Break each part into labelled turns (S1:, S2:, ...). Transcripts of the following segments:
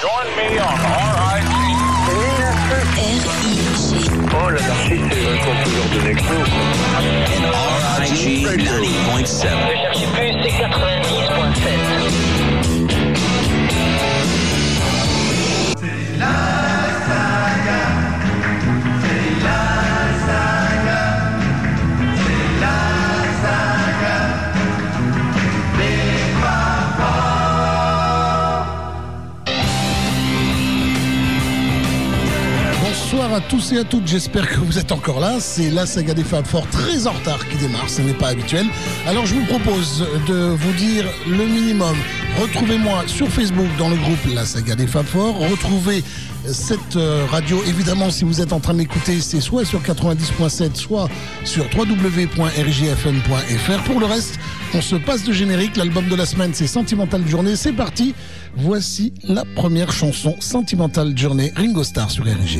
S1: Join me on RIG.
S2: RIG.
S1: Oh, l'anarchie, c'est le contrôleur de Nexo.
S3: RIG 90.7.
S2: Recherchez plus, c'est 90.7.
S4: C'est la saga. C'est la saga. C'est la saga. Les papas.
S5: Bonsoir à tous et à toutes, j'espère que vous êtes encore là. C'est la saga des Fab Four, très en retard, qui démarre, ce n'est pas habituel. Alors je vous propose de vous dire le minimum. Retrouvez-moi sur Facebook dans le groupe La Saga des Fab Four. Retrouvez cette radio, évidemment, si vous êtes en train de m'écouter, c'est soit sur 90.7, soit sur www.rjfm.fr. Pour le reste, on se passe de générique. L'album de la semaine, c'est Sentimental Journey. C'est parti. Voici la première chanson, Sentimental Journey, Ringo Starr sur RG.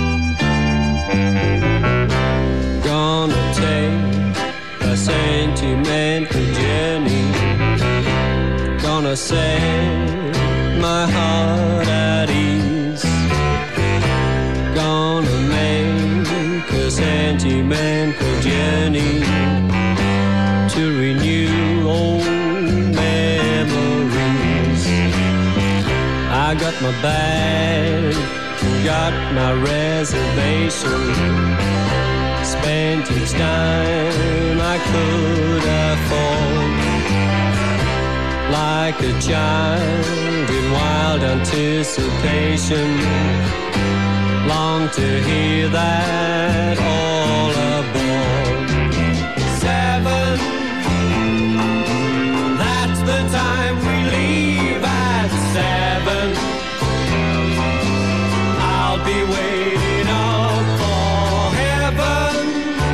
S6: Gonna take a sentimental journey. Gonna set my heart at ease. Gonna make a sentimental journey to renew old memories. I got my bag, got my reservation. Spent each dime I could afford. Like a child in wild anticipation, long to hear that all aboard. 7, that's the time we leave at 7. I'll be waiting up for heaven,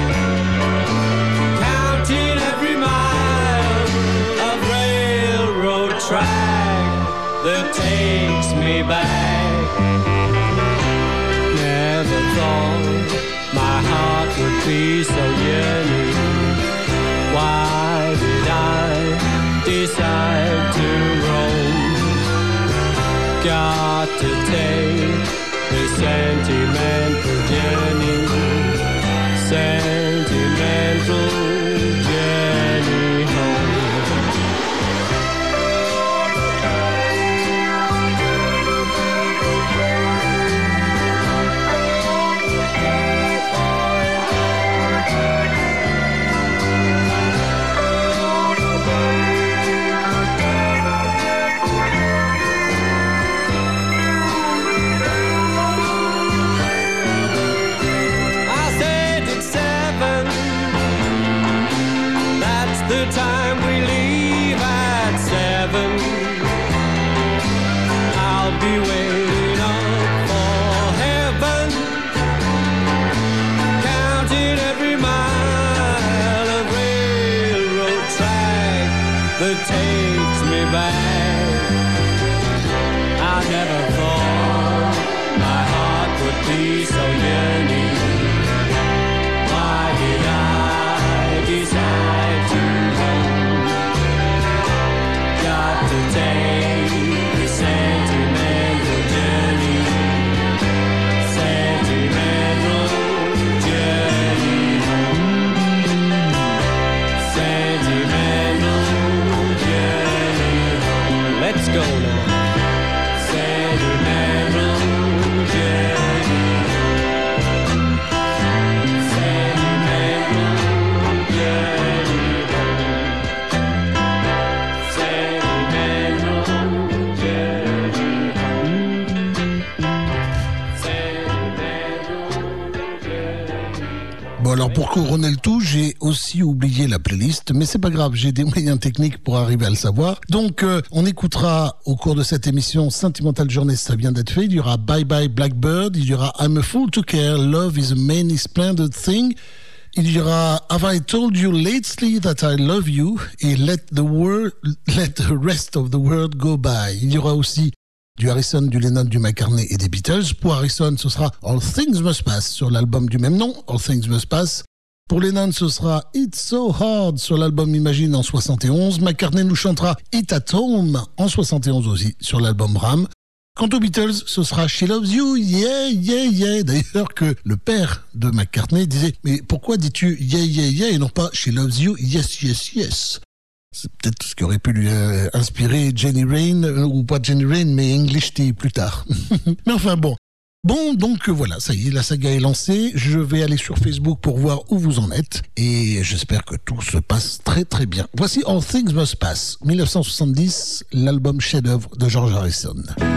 S6: counting every mile of railroad track that takes me back. Never thought my heart would be so yearning. Why did I decide to roam? Got to take this sentimental journey. Sentimental journey home. The time we leave at 7. I'll be waiting up for heaven, counting every mile of railroad track that takes me back. I never thought my heart would be so yearning. Why did I decide to take the sentimental journey, sentimental journey home, sentimental journey home. Let's go now. Sentimental journey home, sentimental journey
S5: Bon, alors pour couronner le tout, j'ai aussi oublié la playlist, mais c'est pas grave, j'ai des moyens techniques pour arriver à le savoir. Donc, on écoutera au cours de cette émission Sentimental Journey, ça vient d'être fait. Il y aura Bye Bye Blackbird, il y aura I'm a Fool to Care, Love is a Many Splendid Thing. Il y aura Have I Told You Lately That I Love You et Let the Rest of the World Go By. Il y aura aussi du Harrison, du Lennon, du McCartney et des Beatles. Pour Harrison, ce sera All Things Must Pass sur l'album du même nom, All Things Must Pass. Pour Lennon, ce sera It's So Hard sur l'album Imagine en 71. McCartney nous chantera It at Home en 71 aussi sur l'album Ram. Quant aux Beatles, ce sera She Loves You, yeah, yeah, yeah. D'ailleurs que le père de McCartney disait « Mais pourquoi dis-tu yeah, yeah, yeah et non pas She Loves You, yes, yes, yes ?» C'est peut-être ce qui aurait pu lui inspirer Jenny Rain, ou pas Jenny Rain, mais English Tea plus tard. Mais enfin bon. Bon, donc voilà, ça y est, la saga est lancée. Je vais aller sur Facebook pour voir où vous en êtes. Et j'espère que tout se passe très très bien. Voici All Things Must Pass, 1970, l'album chef-d'œuvre de George Harrison.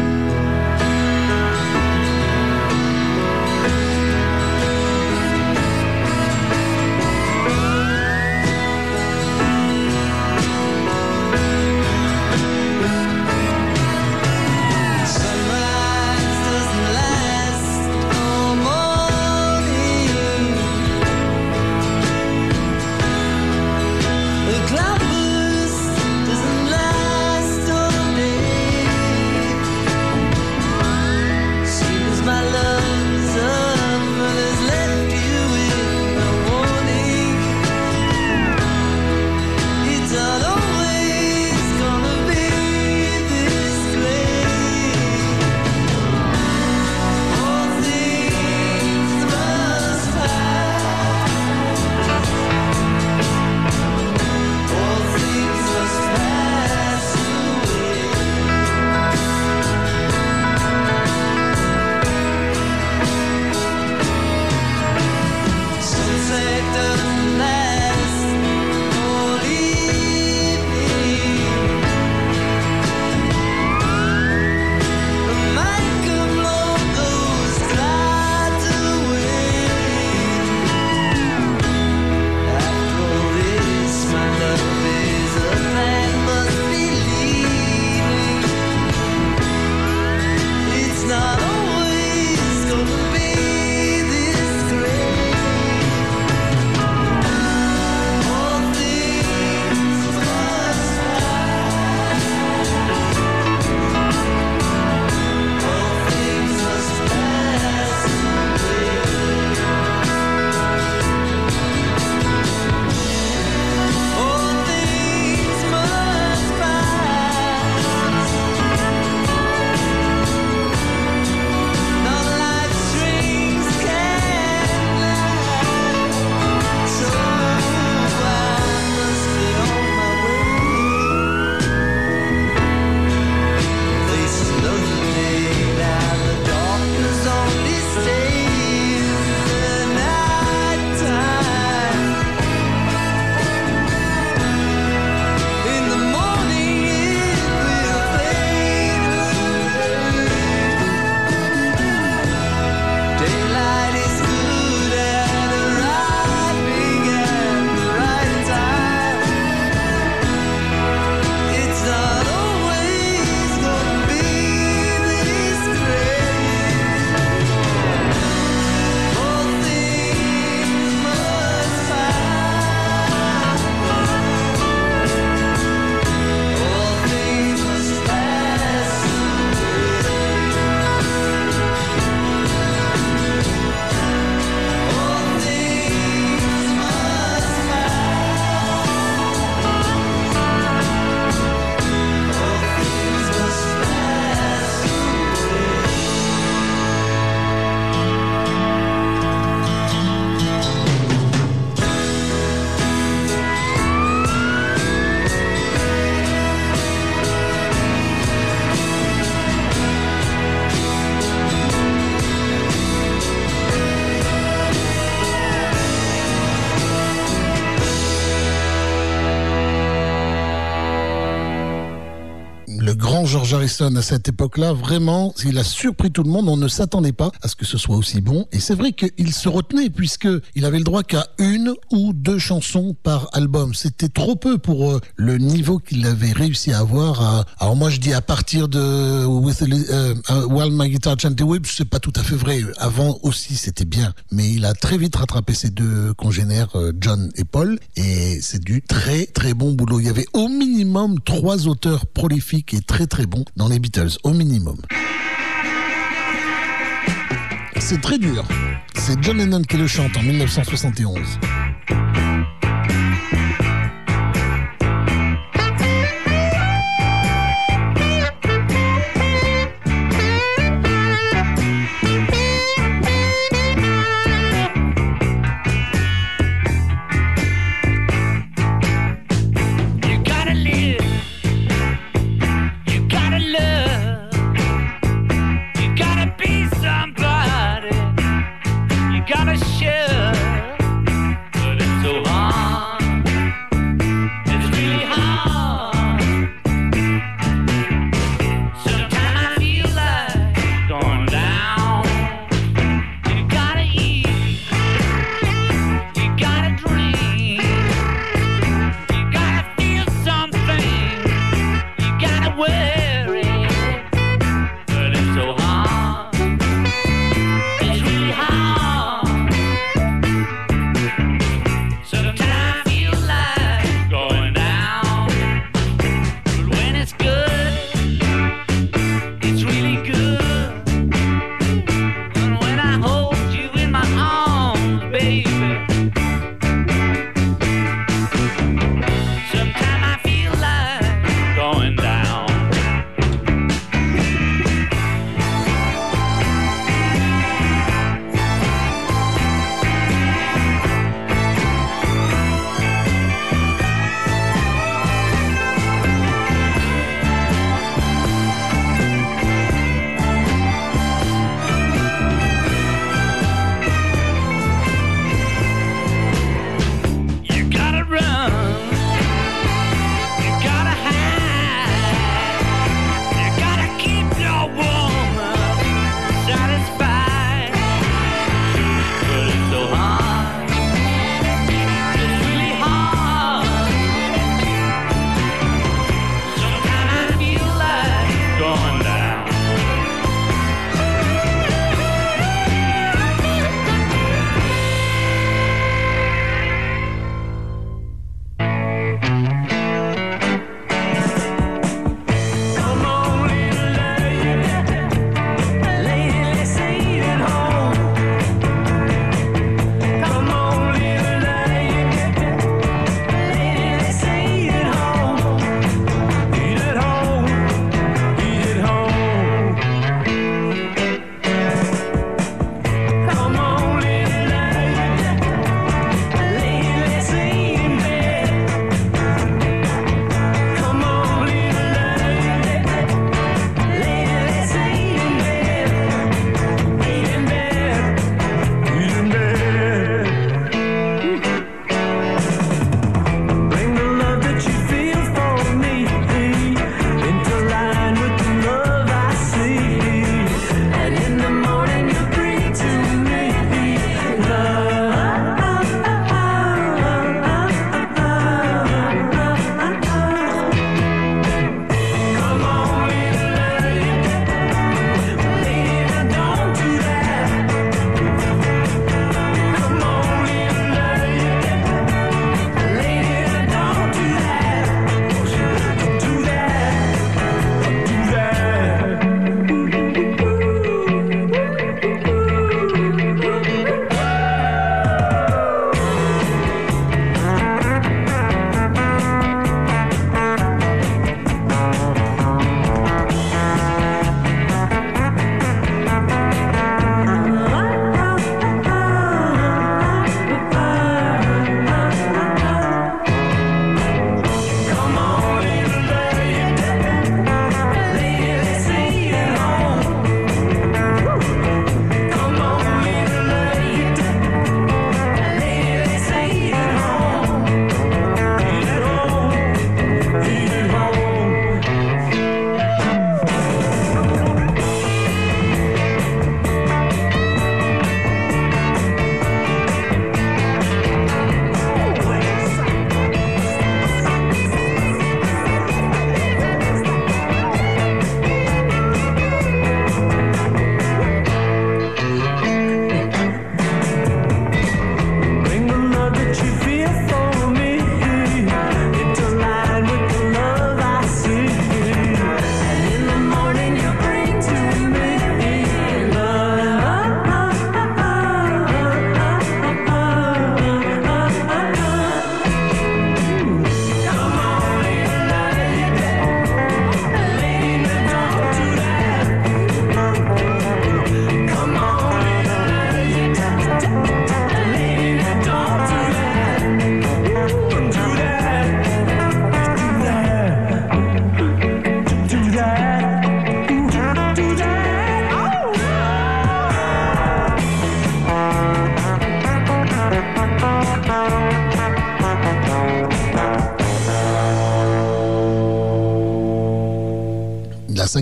S5: George Harrison à cette époque-là, vraiment, il a surpris tout le monde. On ne s'attendait pas à ce que ce soit aussi bon. Et c'est vrai qu'il se retenait puisqu'il avait le droit qu'à 1 ou 2 chansons par album. C'était trop peu pour le niveau qu'il avait réussi à avoir. Alors moi, je dis à partir de While My Guitar Gently Weeps, c'est pas tout à fait vrai. Avant aussi, c'était bien. Mais il a très vite rattrapé ses 2 congénères, John et Paul. Et c'est du très très bon boulot. Il y avait au minimum 3 auteurs prolifiques et très très bons dans les Beatles, au minimum. C'est très dur. C'est John Lennon qui le chante en 1971.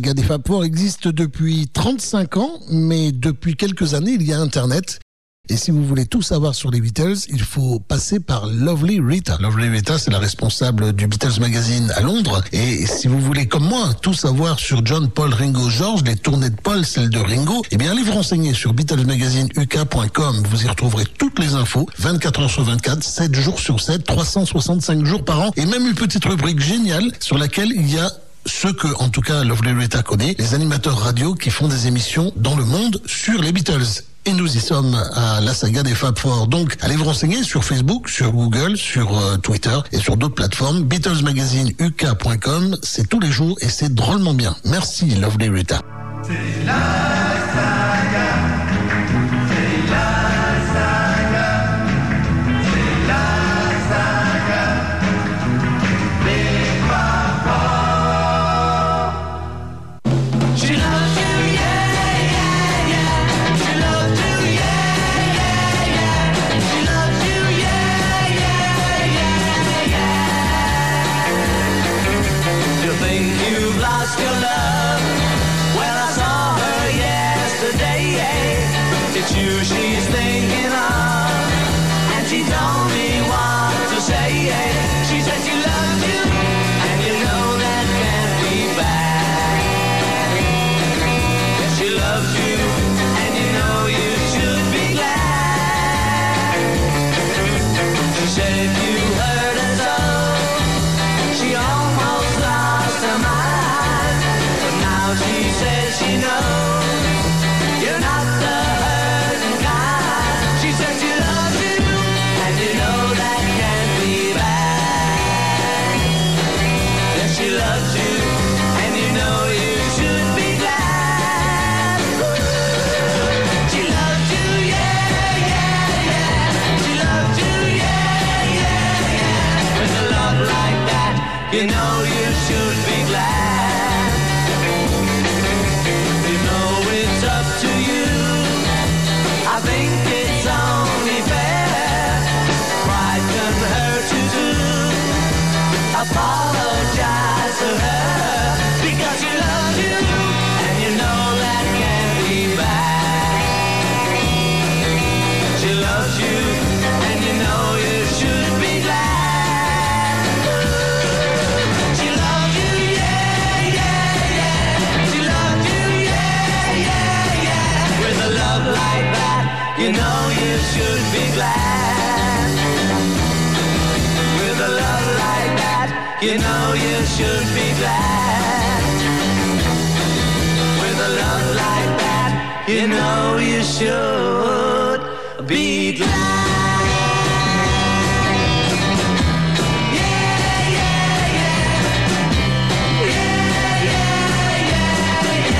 S5: saga des Fab Four existe depuis 35 ans, mais depuis quelques années, il y a Internet. Et si vous voulez tout savoir sur les Beatles, il faut passer par Lovely Rita. Lovely Rita, c'est la responsable du Beatles Magazine à Londres. Et si vous voulez, comme moi, tout savoir sur John, Paul, Ringo, George, les tournées de Paul, celles de Ringo, eh bien, allez vous renseigner sur BeatlesMagazineUK.com. Vous y retrouverez toutes les infos, 24 heures sur 24, 7 jours sur 7, 365 jours par an. Et même une petite rubrique géniale sur laquelle il y a ceux que, en tout cas, Lovely Rita connaît, les animateurs radio qui font des émissions dans le monde sur les Beatles. Et nous y sommes à la saga des Fab Four. Donc, allez vous renseigner sur Facebook, sur Google, sur Twitter et sur d'autres plateformes. BeatlesMagazineUK.com, c'est tous les jours et c'est drôlement bien. Merci, Lovely Rita.
S4: C'est la saga. C'est la saga. C'est la saga. Les papas.
S6: She loves you, yeah, yeah, yeah. She loves you, yeah, yeah, yeah. She loves you, yeah, yeah, yeah, yeah. You think you've lost your love? Well, I saw her yesterday. It's you she's thinking of, and she told me what to say. She said she loves you, and you know that can't be bad. She loves you, and you know you should be glad. She said if you hurt her so, she almost lost her mind. But now she says she knows you're not the hurting kind. She said she loves you, and you know that can't be bad. Yes, she loves you, and you know you should be glad. She loves you, yeah, yeah, yeah. She loves you, yeah, yeah, yeah. With a love like that, you know you should be glad. You know it's up to you. I think it's only fair. Pride can hurt you too. Apologize to her because she loves you, and you know that can't be bad. She loves you, and you know you should be glad. She loves you, yeah, yeah, yeah. She loves you, yeah, yeah, yeah. With a love like that, you know you should be glad. With a love like that, you know you should be glad. With a love like that, you know you should be glad. Yeah, yeah, yeah. Yeah, yeah,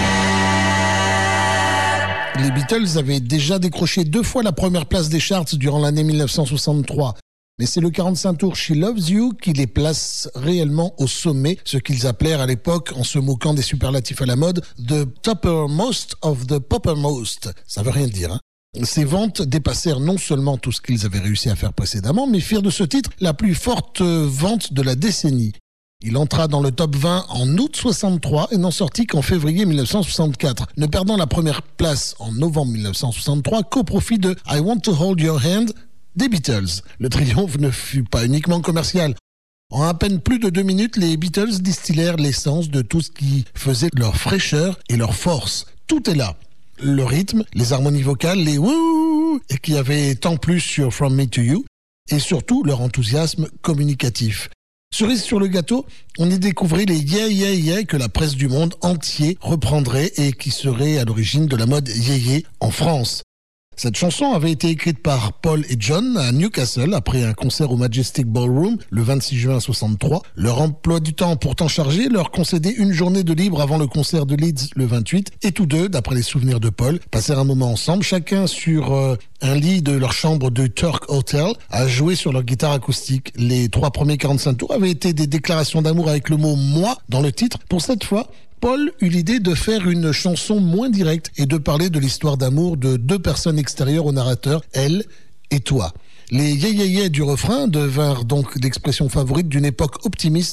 S6: yeah, yeah.
S5: Les Beatles avaient déjà décroché 2 fois la première place des charts durant l'année 1963. Mais c'est le 45 tours She Loves You qui les place réellement au sommet, ce qu'ils appelèrent à l'époque, en se moquant des superlatifs à la mode, the toppermost of the poppermost. Ça veut rien dire, hein. Ces ventes dépassèrent non seulement tout ce qu'ils avaient réussi à faire précédemment, mais firent de ce titre la plus forte vente de la décennie. Il entra dans le top 20 en août 63 et n'en sortit qu'en février 1964, ne perdant la première place en novembre 1963 qu'au profit de I Want to Hold Your Hand des Beatles. Le triomphe ne fut pas uniquement commercial. En à peine plus de 2 minutes, les Beatles distillèrent l'essence de tout ce qui faisait leur fraîcheur et leur force. Tout est là. Le rythme, les harmonies vocales, les wouh, et qui avaient tant plus sur From Me to You, et surtout leur enthousiasme communicatif. Cerise sur le gâteau, on y découvrit les yeah yeah yeah que la presse du monde entier reprendrait et qui seraient à l'origine de la mode yéyé en France. Cette chanson avait été écrite par Paul et John à Newcastle après un concert au Majestic Ballroom le 26 juin 63. Leur emploi du temps pourtant chargé leur concédait une journée de libre avant le concert de Leeds le 28 et tous deux, d'après les souvenirs de Paul, passèrent un moment ensemble, chacun sur un lit de leur chambre de Turk Hotel, à jouer sur leur guitare acoustique. Les 3 premiers 45 tours avaient été des déclarations d'amour avec le mot « moi » dans le titre. Pour cette fois, Paul eut l'idée de faire une chanson moins directe et de parler de l'histoire d'amour de 2 personnes extérieures au narrateur, elle et toi. Les yeah yeah yeah du refrain devinrent donc l'expression favorite d'une époque optimiste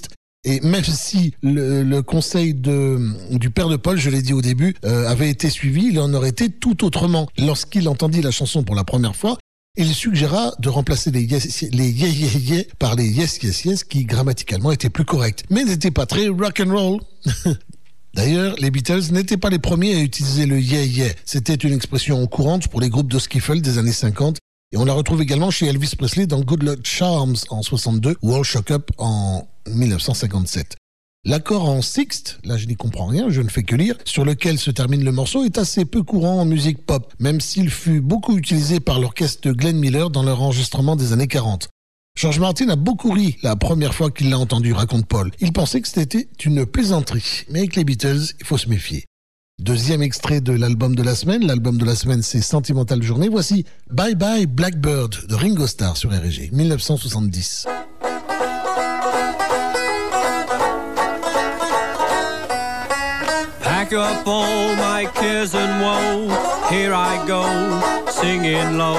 S5: Et même si le conseil du père de Paul, je l'ai dit au début, avait été suivi, il en aurait été tout autrement. Lorsqu'il entendit la chanson pour la première fois, il suggéra de remplacer les yeah par les yes qui grammaticalement étaient plus corrects, mais n'étaient pas très rock'n'roll. D'ailleurs, les Beatles n'étaient pas les premiers à utiliser le yeah. C'était une expression courante pour les groupes de skiffle des années 50 et on la retrouve également chez Elvis Presley dans Good Luck Charms en 62 ou All Shook Up en 1957. L'accord en sixte, là je n'y comprends rien, je ne fais que lire, sur lequel se termine le morceau est assez peu courant en musique pop, même s'il fut beaucoup utilisé par l'orchestre Glenn Miller dans leur enregistrement des années 40. George Martin a beaucoup ri la première fois qu'il l'a entendu, raconte Paul. Il pensait que c'était une plaisanterie, mais avec les Beatles, il faut se méfier. Deuxième extrait de l'album de la semaine. L'album de la semaine, c'est Sentimental Journée. Voici Bye Bye Blackbird de Ringo Starr sur RG, 1970.
S7: Pack up all my cares and woe. Here I go, singing low.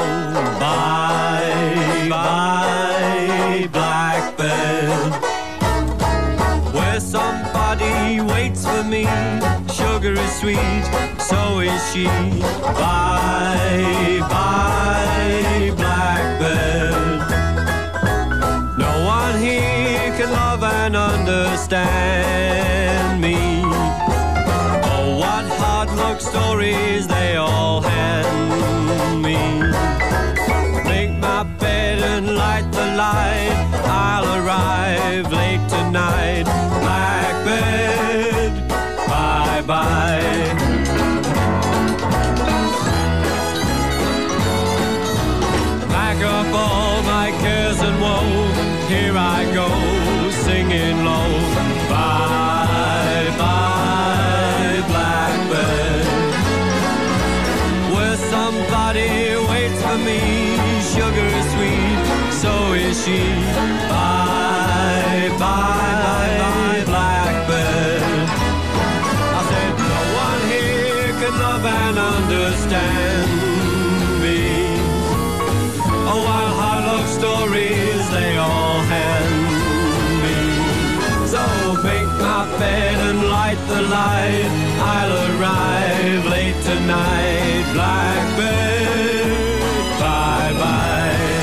S7: Bye, bye, blackbird. Where somebody waits for me. Sugar is sweet, so is she. Bye, bye, blackbird. No one here can love and understand me. Look, stories they all hand me. Make my bed and light the light. I'll arrive late tonight. Blackbird, bye bye. Pack up all my cares and woe. Here I go, singing low. Bye bye, blackbird. Somebody waits for me. Sugar is sweet, so is she. Bye, bye, blackbird. I said no one here can love and understand me. Oh, while hard love stories they all hand me. So make my bed and light the light. I'll arrive late tonight. Blackbird, bye bye.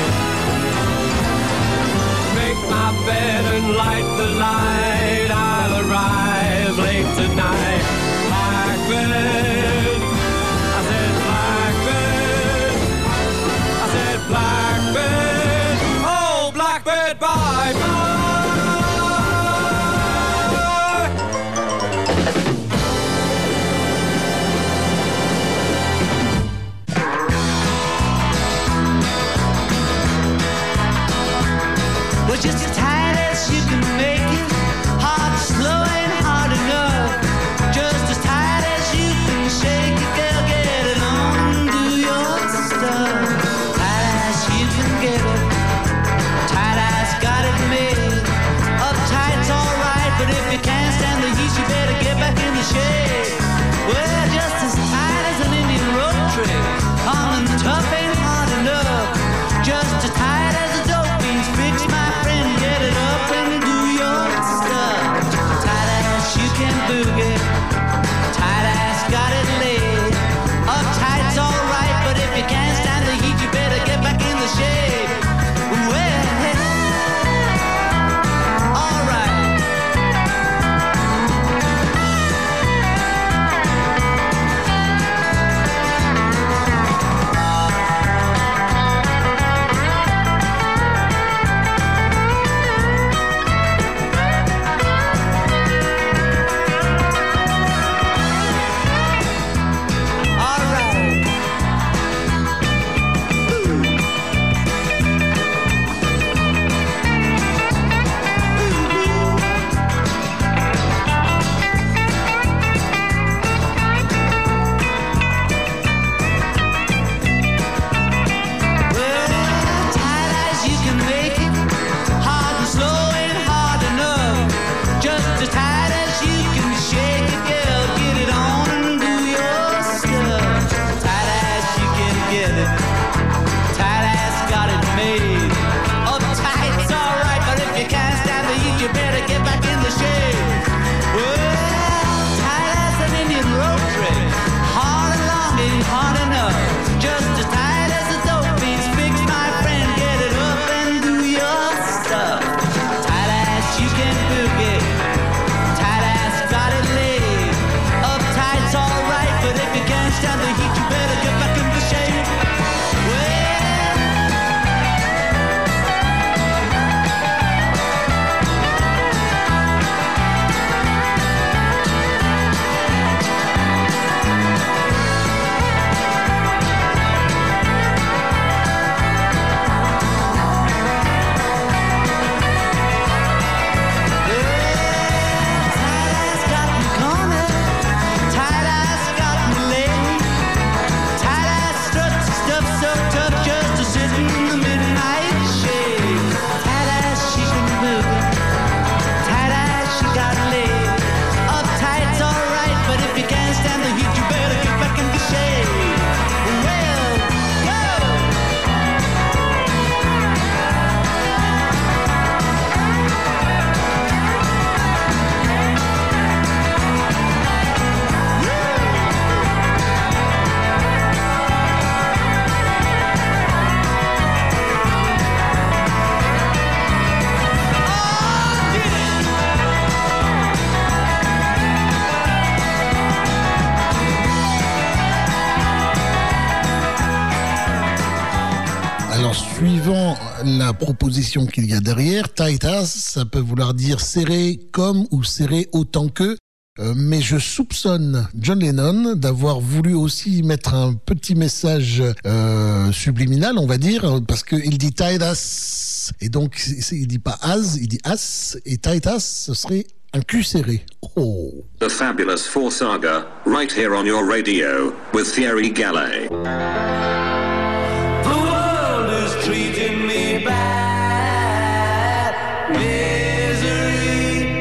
S7: Make my bed and light the light. I'll arrive late tonight. Blackbird, I said blackbird, I said blackbird. Oh, blackbird, bye bye.
S6: Just as tight as you can make it.
S5: Suivant la proposition qu'il y a derrière, tight as, ça peut vouloir dire serré comme ou serré autant que. Mais je soupçonne John Lennon d'avoir voulu aussi mettre un petit message subliminal, on va dire, parce qu'il dit tight as. Et donc, il dit pas as, il dit as. Et tight as, ce serait un cul serré. Oh.
S8: The Fabulous Four Saga, right here on your radio, with Thierry Gallet.
S6: The world is treating me bad. Misery.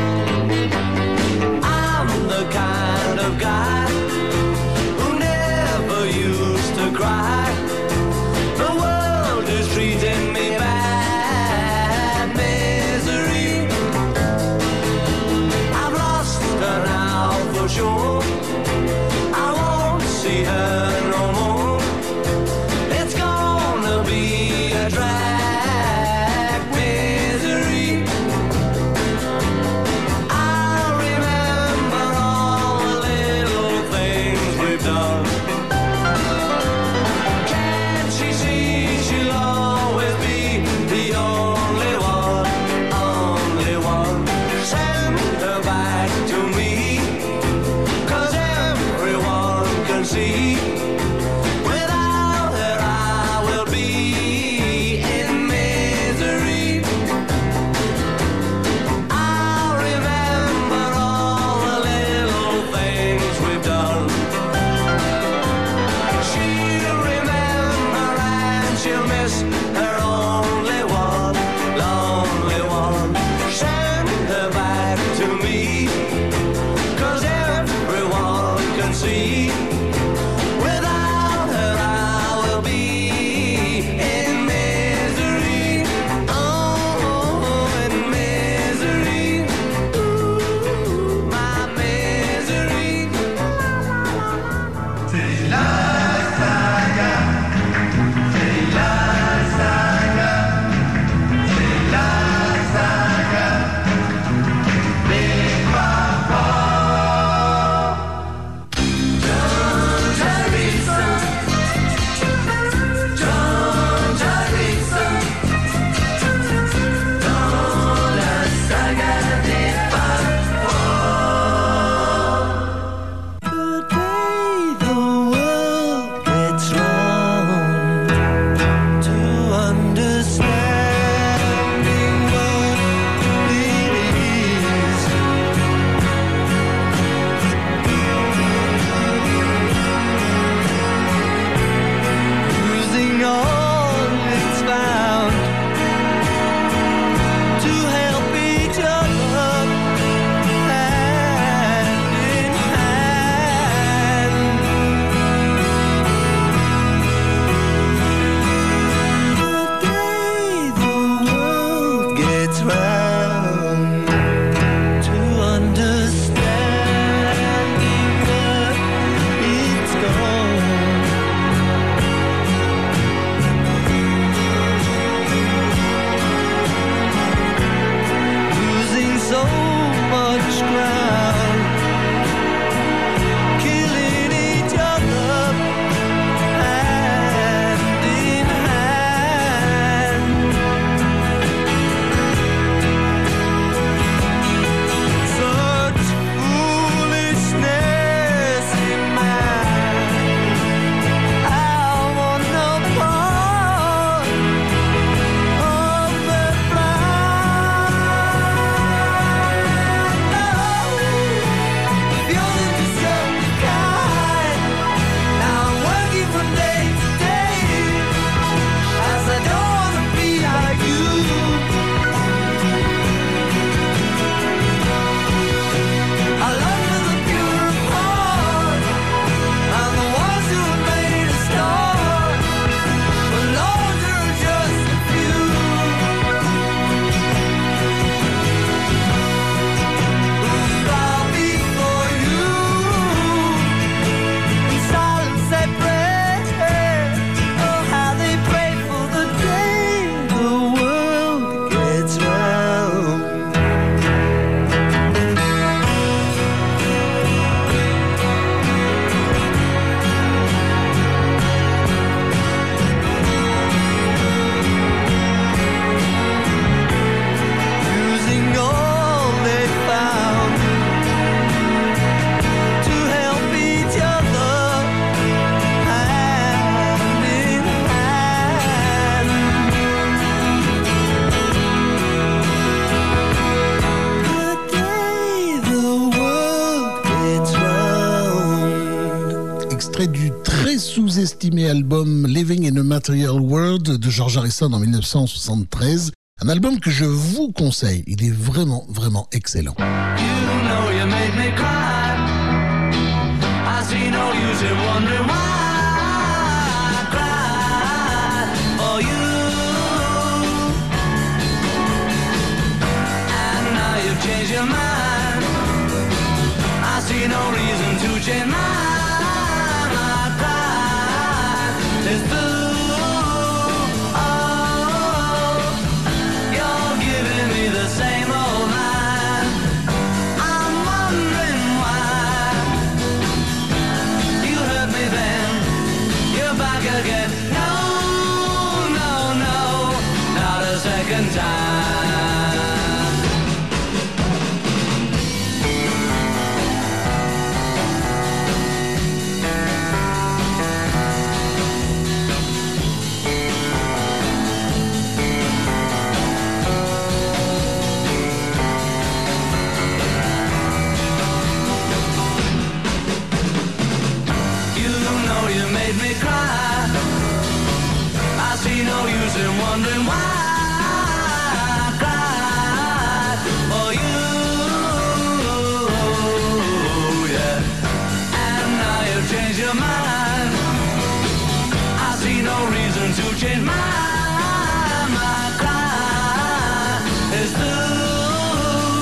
S6: I'm the kind of guy who never used to cry. The world is treating me bad. Misery. I've lost her now for sure. I won't see her no more. It's gonna be a drag. Misery. I'll remember all the little things we've done. Can't she see she'll always be the only one, only one? Send her back to me, 'cause everyone can see. Without her I will be in misery. I'll remember all the little things we've done. She'll remember and she'll miss her only one, lonely one. Send her back to me, 'cause everyone can see. Without her I will be in misery. Oh, in misery. Ooh, my misery.
S4: C'est la saga. C'est la saga. C'est la saga. Des papas. John Harrison. John Harrison. Dans la saga des papas.
S6: The day the world
S5: du très sous-estimé album Living in a Material World de George Harrison en 1973. Un album que je vous conseille. Il est vraiment, vraiment excellent.
S6: You know you made me cry. I see no use in wondering why I cried for you. And now you've changed your mind. I see no reason to change my pride. It's through. Oh, you're giving me the same old line. I'm wondering why you hurt me then. You're back again. No, no, no, not a second time. Wondering why I cried for you, yeah. And now you've changed your mind. I see no reason to change my cry is through.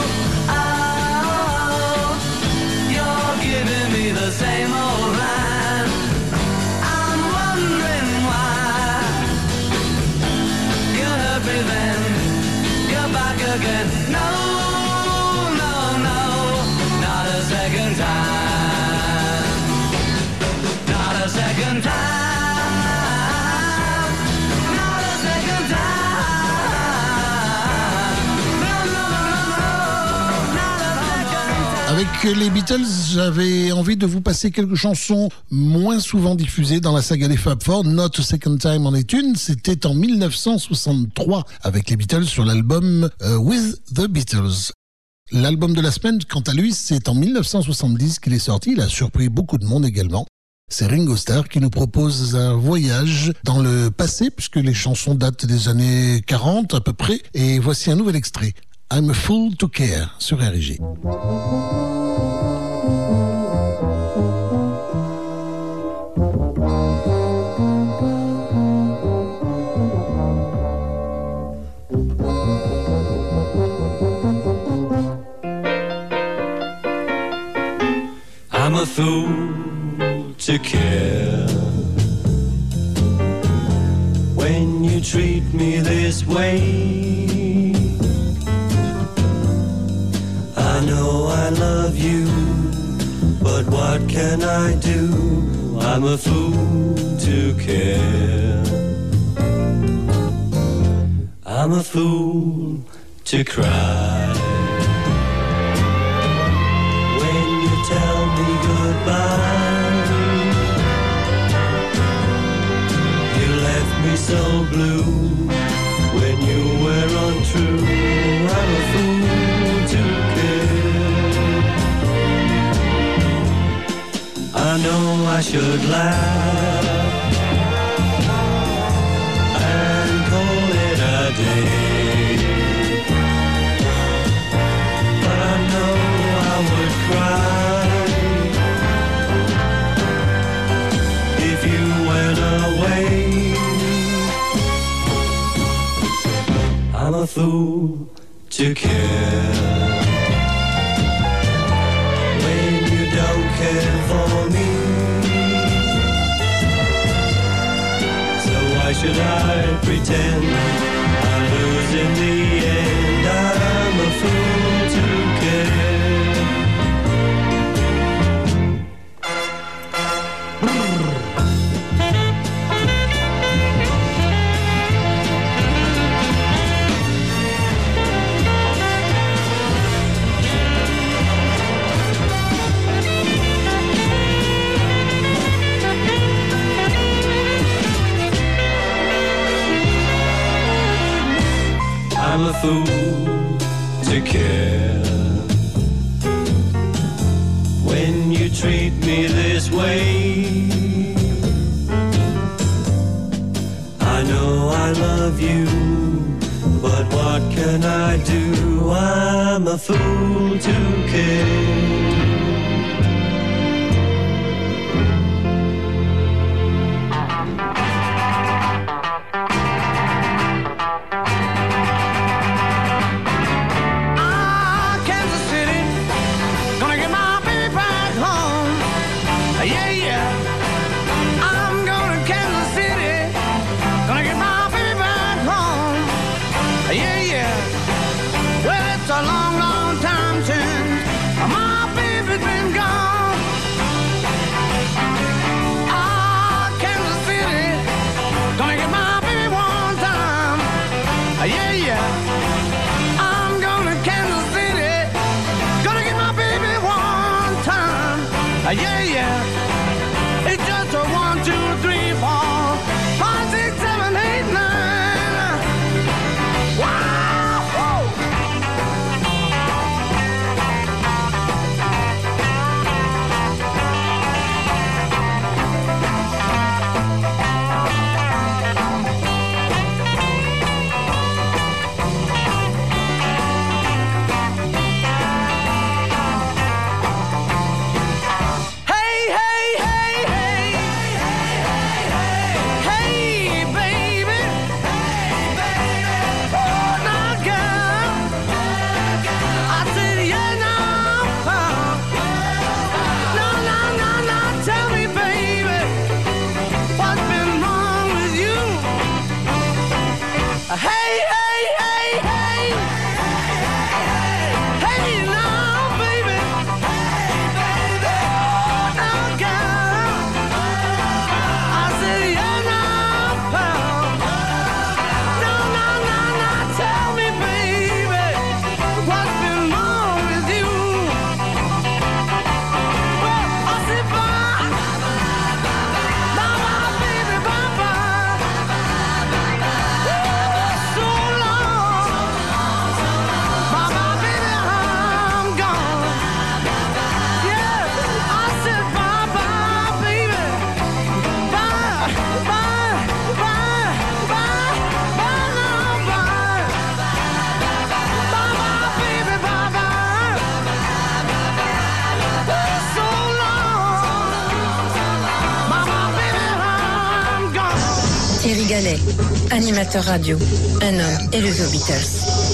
S6: Oh, you're giving me the same old line. I'm wondering why. Then you're back again. No, no, no, not a second time. Not a second time. Not a second time. No, no, no, no, not a second time.
S5: Avec les Beatles, j'avais envie de vous passer quelques chansons moins souvent diffusées dans la saga des Fab Four. Not a Second Time en est une. C'était en 1963 avec les Beatles sur l'album With the Beatles. L'album de la semaine, quant à lui, c'est en 1970 qu'il est sorti. Il a surpris beaucoup de monde également. C'est Ringo Starr qui nous propose un voyage dans le passé, puisque les chansons datent des années 40 à peu près. Et voici un nouvel extrait. I'm a Fool to Care sur RG.
S7: I'm a fool to care when you treat me this way. I know I love you, but what can I do? I'm a fool to care. I'm a fool to cry when you tell me goodbye. You left me so blue when you were untrue. I'm a fool to care. I know I should laugh and call it a day, but I know I would cry if you went away. I'm a fool to care when you don't care for me. So why should I pretend I lose in the end? I'm a fool to care. I'm a fool to care when you treat me this way. can I do? I'm a fool to care.
S6: Yeah, yeah. It's just a 1, 2, 3, 4, 5, 6, 7, 8, 9. Wow! Woo!
S9: Thierry Gallet, animateur radio, un homme et le The Beatles.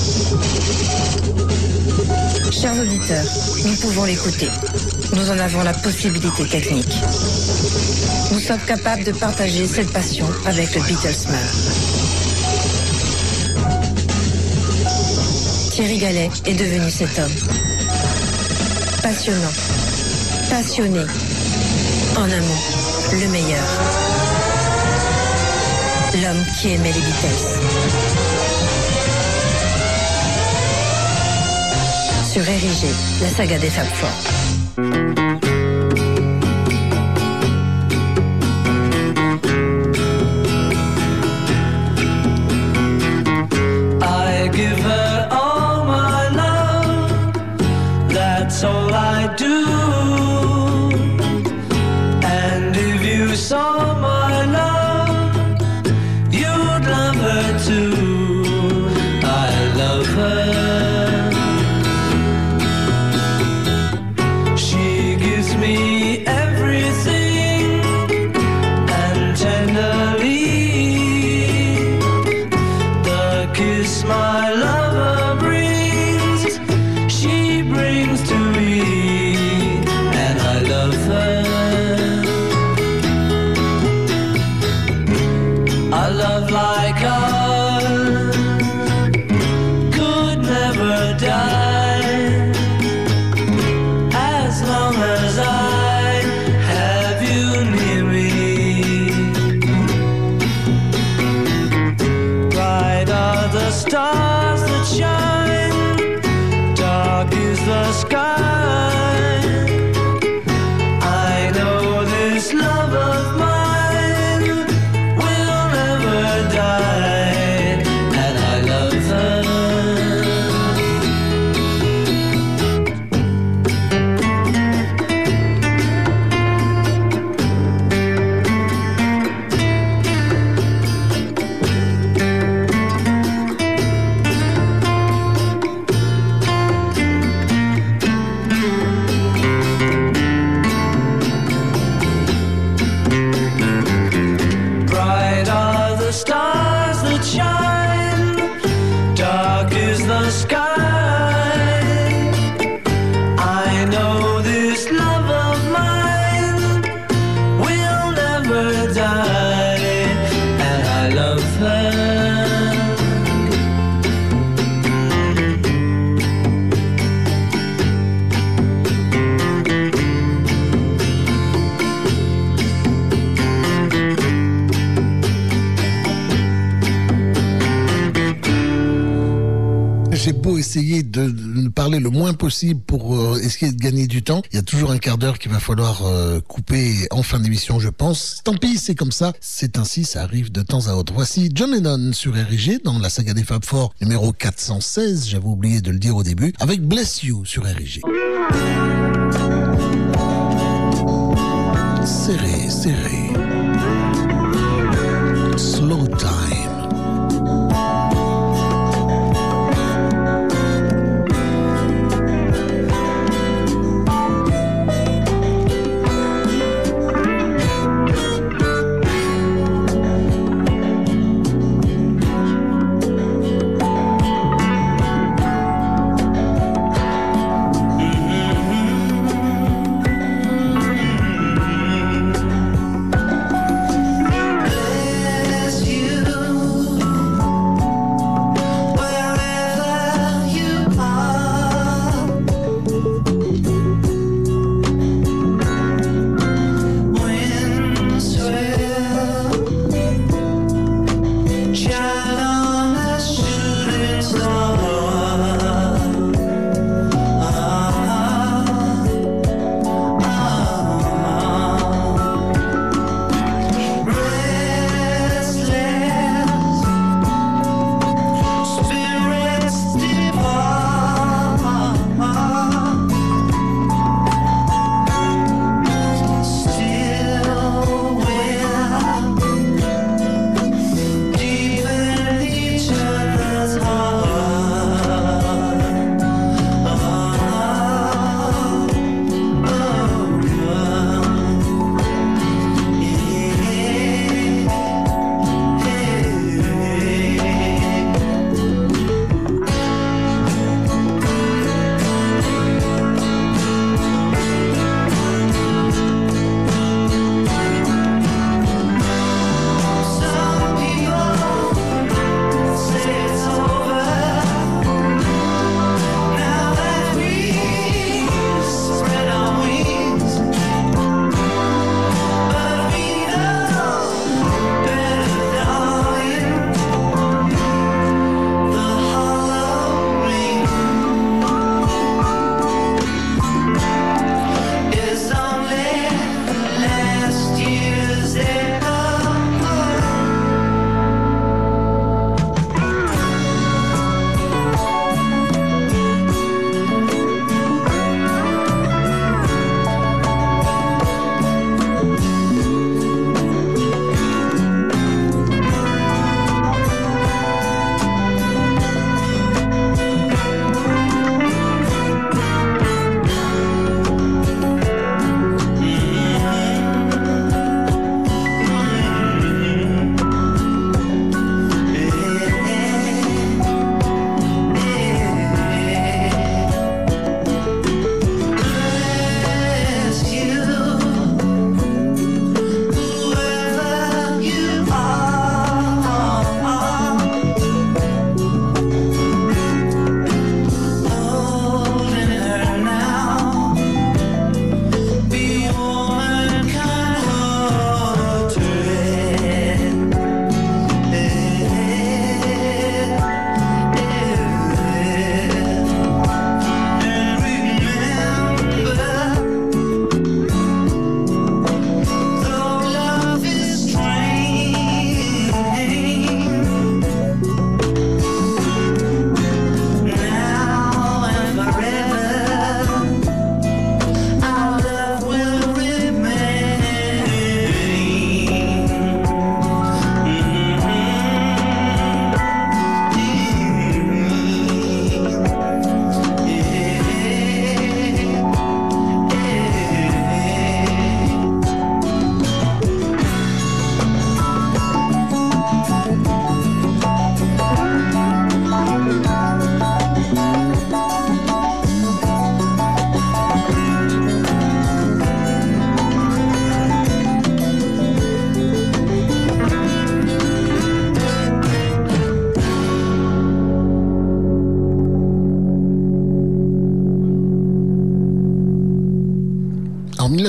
S9: Chers auditeurs, nous pouvons l'écouter. Nous en avons la possibilité technique. Nous sommes capables de partager cette passion avec le Beatlesman. Thierry Gallet est devenu cet homme. Passionnant, passionné, en un mot, le meilleur. L'homme qui aimait les Beatles. Sur RIG, la saga des Fab Four.
S7: I give her all my love, that's all I do. And if you saw my love, you'd love her too. I love her. She gives me everything, and tenderly the kiss my lover brings, she brings to me, and I love her. A love like ours could never die, as long as I have you near me. Bright are the stars that shine, dark is the sky. I know this love of mine will never die, and I love her.
S6: sky, and I love her.
S5: J'ai beau essayer de parler le moins possible pour essayer de gagner du temps, il y a toujours un quart d'heure qu'il va falloir couper en fin d'émission, je pense. Tant pis, c'est comme ça, c'est ainsi, ça arrive de temps à autre. Voici John Lennon sur RIG dans la saga des Fab Four numéro 416, j'avais oublié de le dire au début, avec Bless You sur RIG. Serré, serré. Slow time.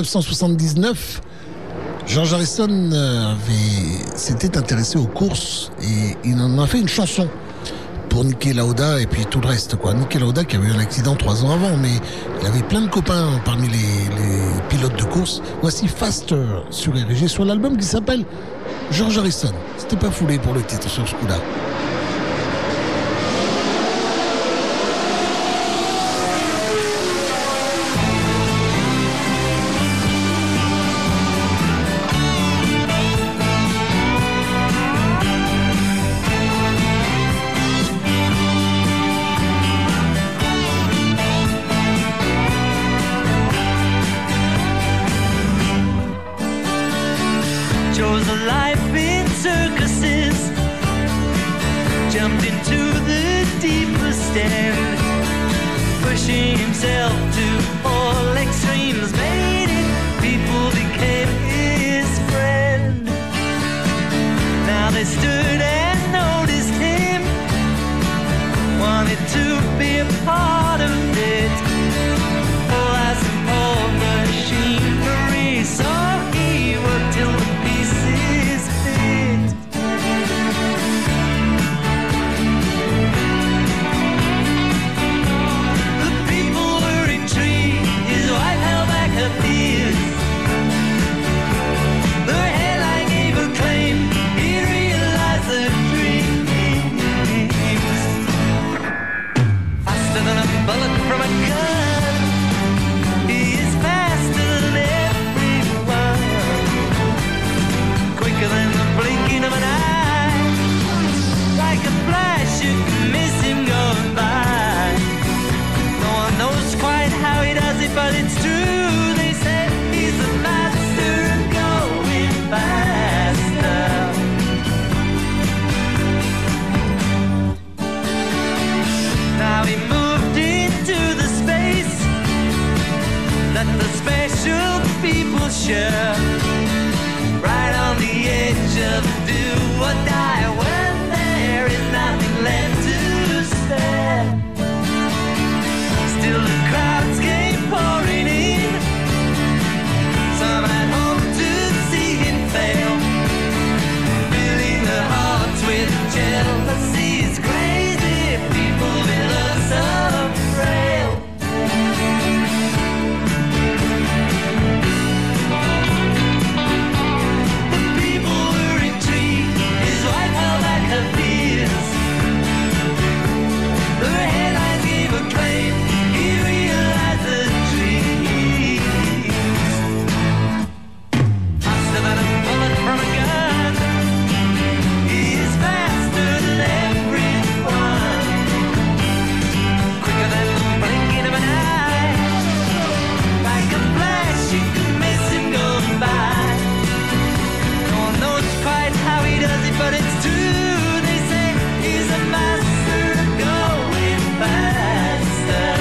S5: 1979, George Harrison s'était intéressé aux courses et il en a fait une chanson pour Niki Lauda et puis tout le reste, quoi. Niki Lauda qui avait eu un accident 3 ans avant, mais il avait plein de copains parmi les pilotes de course. Voici Faster sur RG, sur l'album qui s'appelle George Harrison. C'était pas foulé pour le titre sur ce coup-là.
S6: Chose a life in circuses, jumped into the deepest end, pushing himself to all extremes, made it, people became his friend. Now they stood and noticed him, wanted to be a part of it, all as an old machinery, so he worked till the pieces fit. The people were intrigued, his wife held back her tears. The headline gave her claim, he realized the dreams. Faster than a bullet from a gun, he is faster than everyone, quicker than the blinking of an eye, like a flash you can miss him going by. No one knows quite how he does it, but it's true. They say he's a master of going faster. Now he moved into the space that the special people share, right on the edge of do or die, when there is nothing left to spare. Still the crowds came pouring in, some at home to see him fail, filling their hearts with jealousy. It's crazy, people will look so frail. The people were intrigued, his wife held back her fears. The headlines gave a claim, he realized the dreams. Faster than a bullet from a gun, he is faster than everyone, quicker than the blinking of an eye, like a flash you can miss him going by. No one knows quite how he does it, but it's true. They say he's a master of going faster.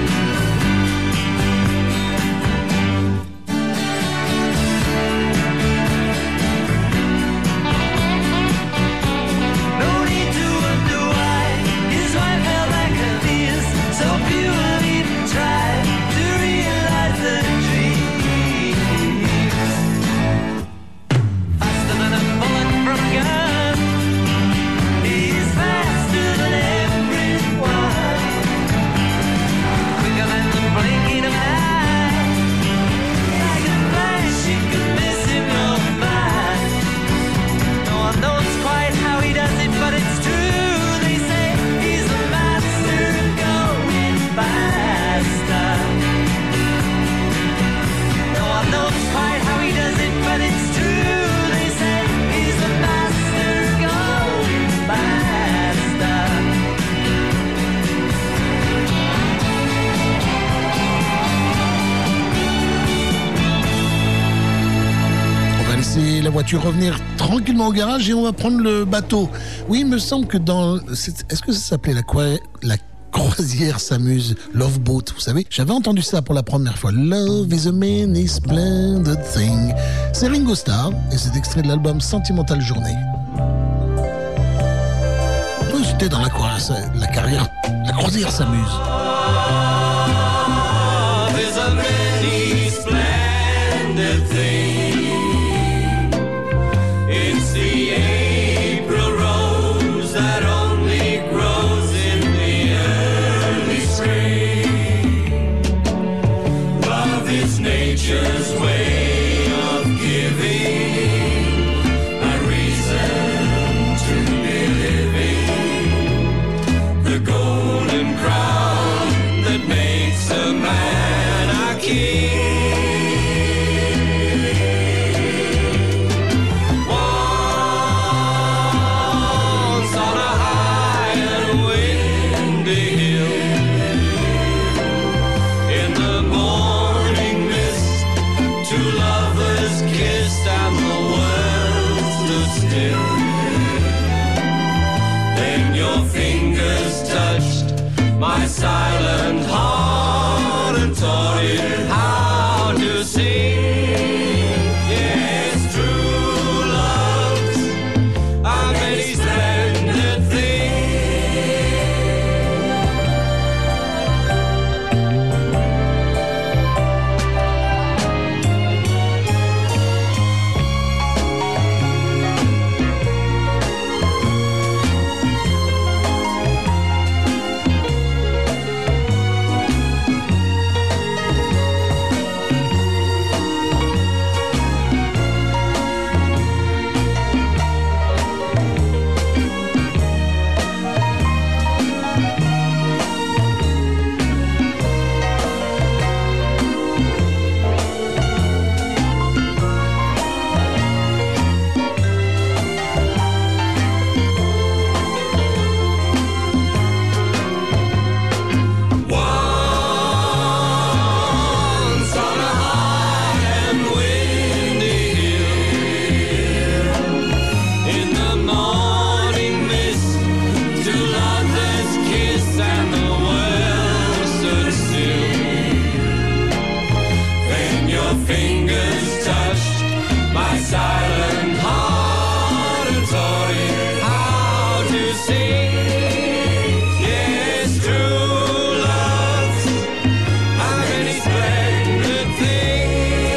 S6: No need to wonder why his wife held back her fears, so few will even try to realize the dreams. Faster than a bullet from a gun, he is faster than everyone, quicker than the blinking of an eye, like a flash you can miss him going by. No one knows quite how he does it, but it's true. They say he's a master of going faster. No one knows quite how he does it, but it's true. They say he's a master of going faster.
S5: On va laisser la voiture revenir tranquillement au garage et on va prendre le bateau. Oui, il me semble que est-ce que ça s'appelait la croisière s'amuse, Love Boat, vous savez? J'avais entendu ça pour la première fois. Love is a many splendid thing. C'est Ringo Starr et c'est extrait de l'album Sentimental Journée. Oui, c'était dans la carrière. La croisière s'amuse.
S6: Love is a many splendid splendid thing. It's the April rose that only grows in the early spring. Love is nature's way of giving a reason to be living. The golden crown that makes a man a king. Once on a high and windy hill, in the morning mist, two lovers kissed and the world stood still. Then your fingers touched my silent heart and taught it how to sing. Yes, true love's a many splendid thing. Once on a high and windy hill, in the morning mist, two lovers kissed and the world stood still. Then your fingers touched my silent heart and taught it how to sing. Yes, true love's a many splendid thing.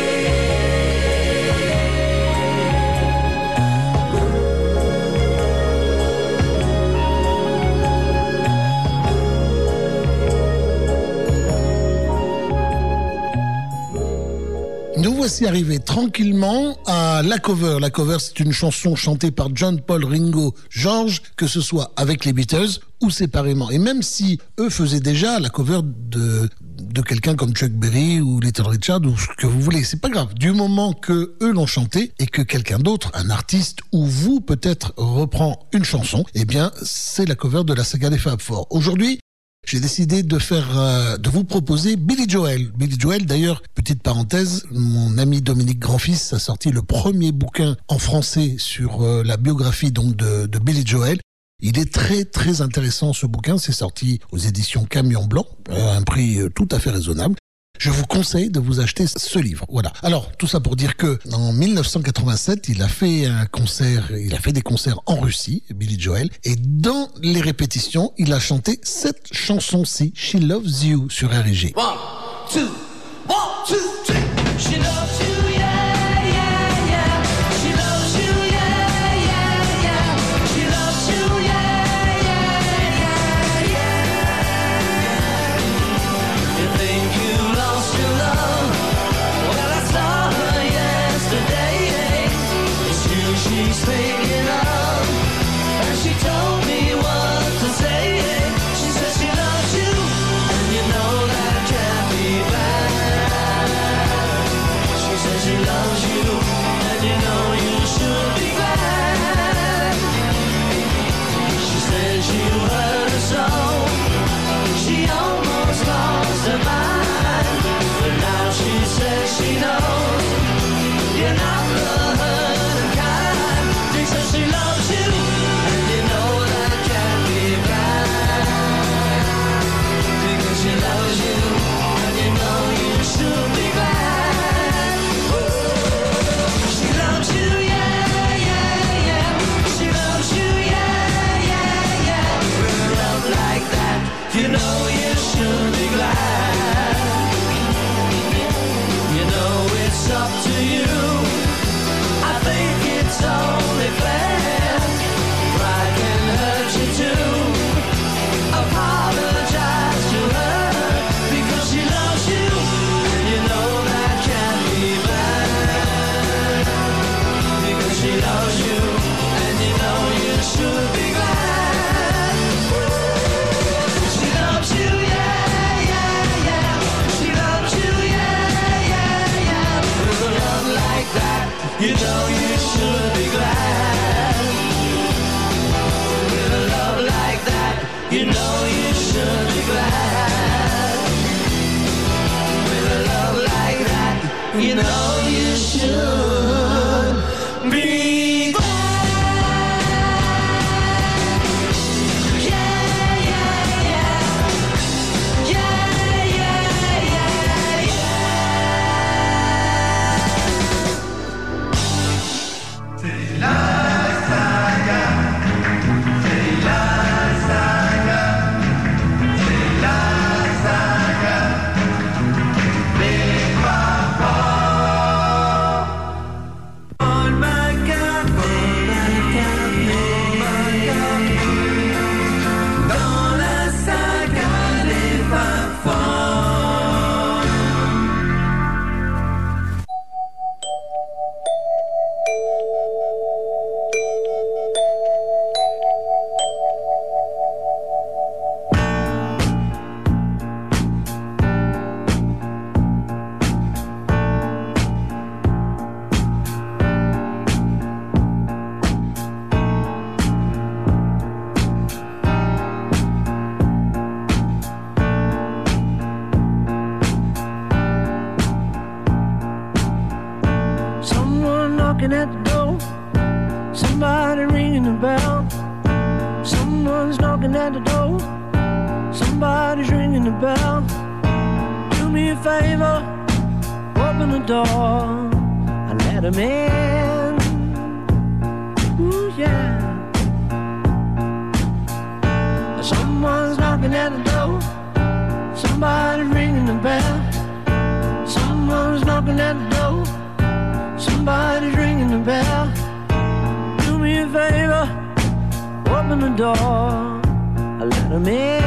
S5: Nous voici arrivés tranquillement à la cover. La cover, c'est une chanson chantée par John, Paul, Ringo, George, que ce soit avec les Beatles ou séparément. Et même si eux faisaient déjà la cover de quelqu'un comme Chuck Berry ou Little Richard ou ce que vous voulez, c'est pas grave. Du moment que eux l'ont chanté et que quelqu'un d'autre, un artiste ou vous peut-être reprend une chanson, eh bien c'est la cover de la saga des Fab Four. Aujourd'hui, j'ai décidé de vous proposer Billy Joel. Billy Joel, d'ailleurs, petite parenthèse, mon ami Dominique Grandfils a sorti le premier bouquin en français sur la biographie donc de Billy Joel. Il est très très intéressant ce bouquin, c'est sorti aux éditions Camion Blanc, à un prix tout à fait raisonnable. Je vous conseille de vous acheter ce livre. Voilà. Alors, tout ça pour dire que en 1987, il a fait des concerts en Russie, Billy Joel, et dans les répétitions, il a chanté cette chanson-ci, She Loves You, sur R&J.
S6: 1, 2, 1, 2, 3. She loves you, yeah, yeah, yeah. She loves you, yeah, yeah, yeah. She loves you, yeah, yeah, yeah, yeah. You think you lost your love? Well, I saw her yesterday. It's you she's thinking of, and she told me what to say. She says she loves you, and you know that can't be bad. She says she loves you, and you know you should be glad. She says you hurt her so, she almost lost her mind. But now she says she knows you're not the hurting kind. She says she loves You know you should be glad.
S10: knocking at the door, somebody ringing the bell. Someone's knocking at the door, somebody's ringing the bell. Do me a favor, open the door and let him in. Ooh, yeah. Someone's knocking at the door, somebody's ringing the bell. Someone's knocking at the door, somebody's ringing the bell. Do me a favor, open the door, let them in,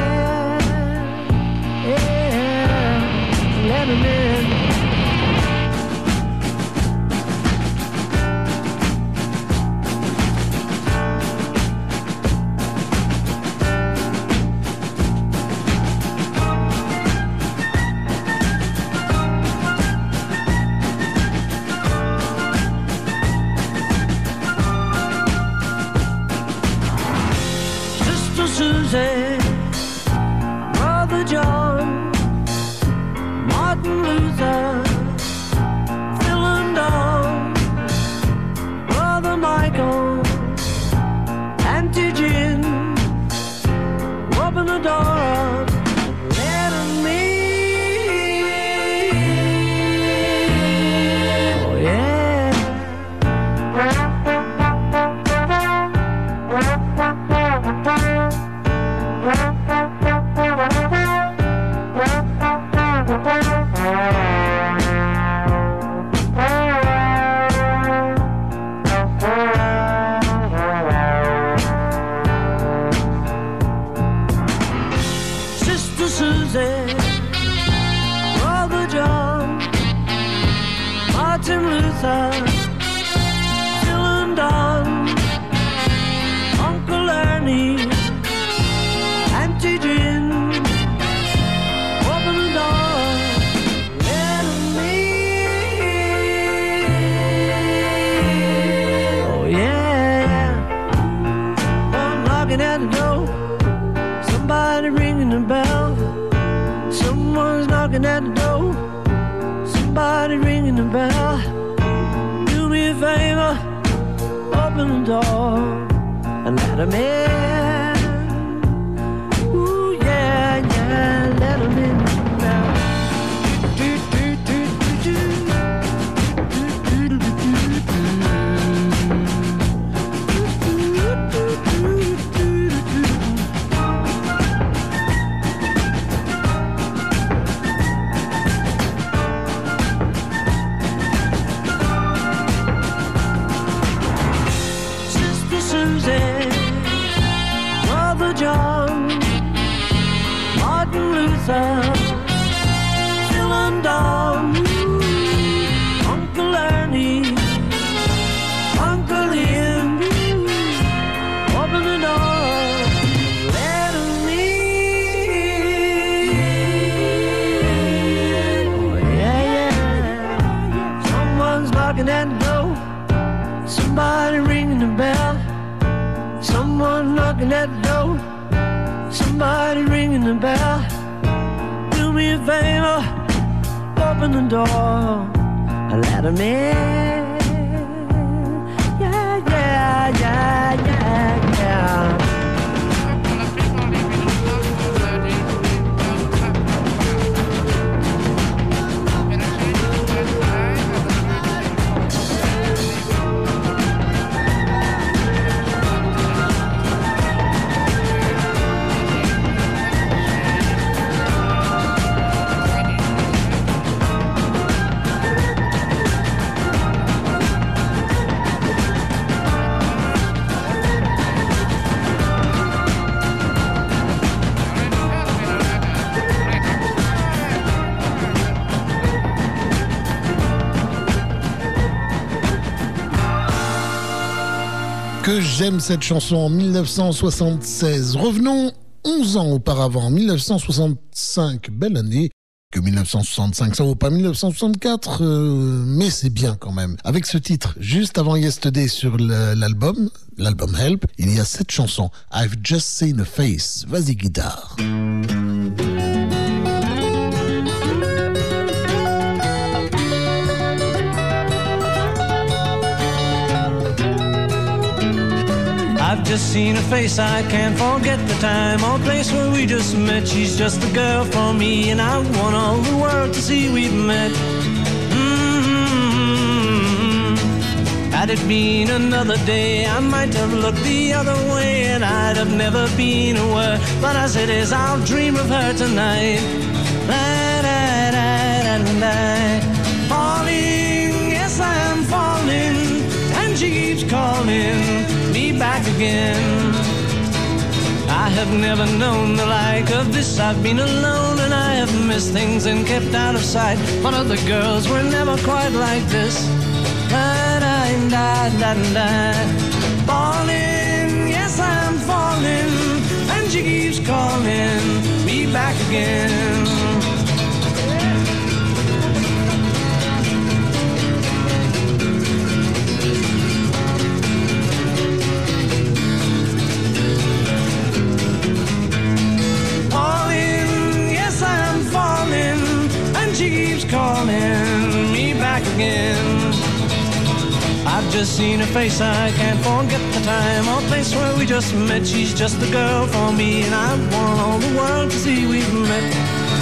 S10: yeah, let them in. Susie, Brother John, Martin Luther, Phil and Don, Brother Michael, Auntie Jim, open the door up, let 'em in. Oh yeah. Sister Susie, Brother John, Martin Luther, Phil and Don, Uncle Ernie, Auntie Jim, open the door, let 'em in. Oh yeah. One knocking at the door, somebody ringing the bell. Someone's knocking at the door, somebody ringing the bell. Do me a favor, open the door and let 'em in. Ooh yeah, yeah, let 'em in now. Sister Susie, Brother John, Martin Luther, Phil and Don, Uncle Ernie, Uncle Ian, open the door, let 'em in. Oh yeah, yeah. Someone's knocking at the door, somebody ringing the bell. Someone knocking at the door, somebody ringing the bell. Do me a favor, open the door let him in. Yeah, yeah, yeah, yeah, yeah.
S5: Que j'aime cette chanson en 1976. Revenons 11 ans auparavant, 1965, belle année. Que 1965, ça vaut pas 1964, mais c'est bien quand même. Avec ce titre, juste avant Yesterday sur l'album Help, il y a cette chanson, I've Just Seen a Face. Vas-y, guitare.
S10: I've just seen her face, I can't forget the time or place where we just met. She's just the girl for me, and I want all the world to see we've met. Had it been another day, I might have looked the other way, and I'd have never been aware. But as it is, I'll dream of her tonight. Falling, yes I am falling, and she keeps calling me back again. I have never known the like of this. I've been alone and I have missed things and kept out of sight. But other girls were never quite like this. Falling, yes I'm falling, and she keeps calling me back again. She keeps calling me back again. I've just seen her face, I can't forget the time or place where we just met. She's just the girl for me, and I want all the world to see we've met.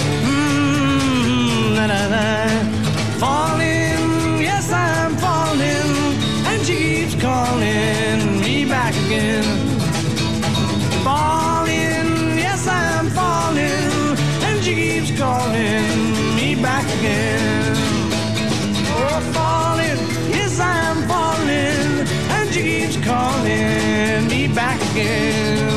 S10: Falling, yes I'm falling, and she keeps calling me back again. Falling, yes I'm falling, and she keeps calling back again. Oh, falling, yes I'm falling, and she keeps calling me back again.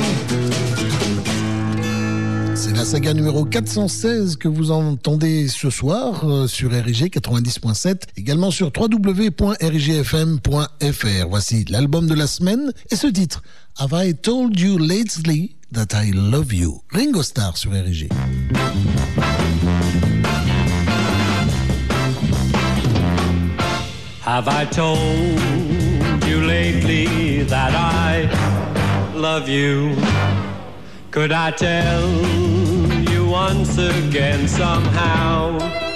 S5: C'est la saga numéro 416 que vous entendez ce soir sur RIG 90.7, également sur www.rigfm.fr. Voici l'album de la semaine et ce titre, Have I Told You Lately That I Love You? Ringo Starr sur RIG.
S7: Have I told you lately that I love you? Could I tell you once again somehow?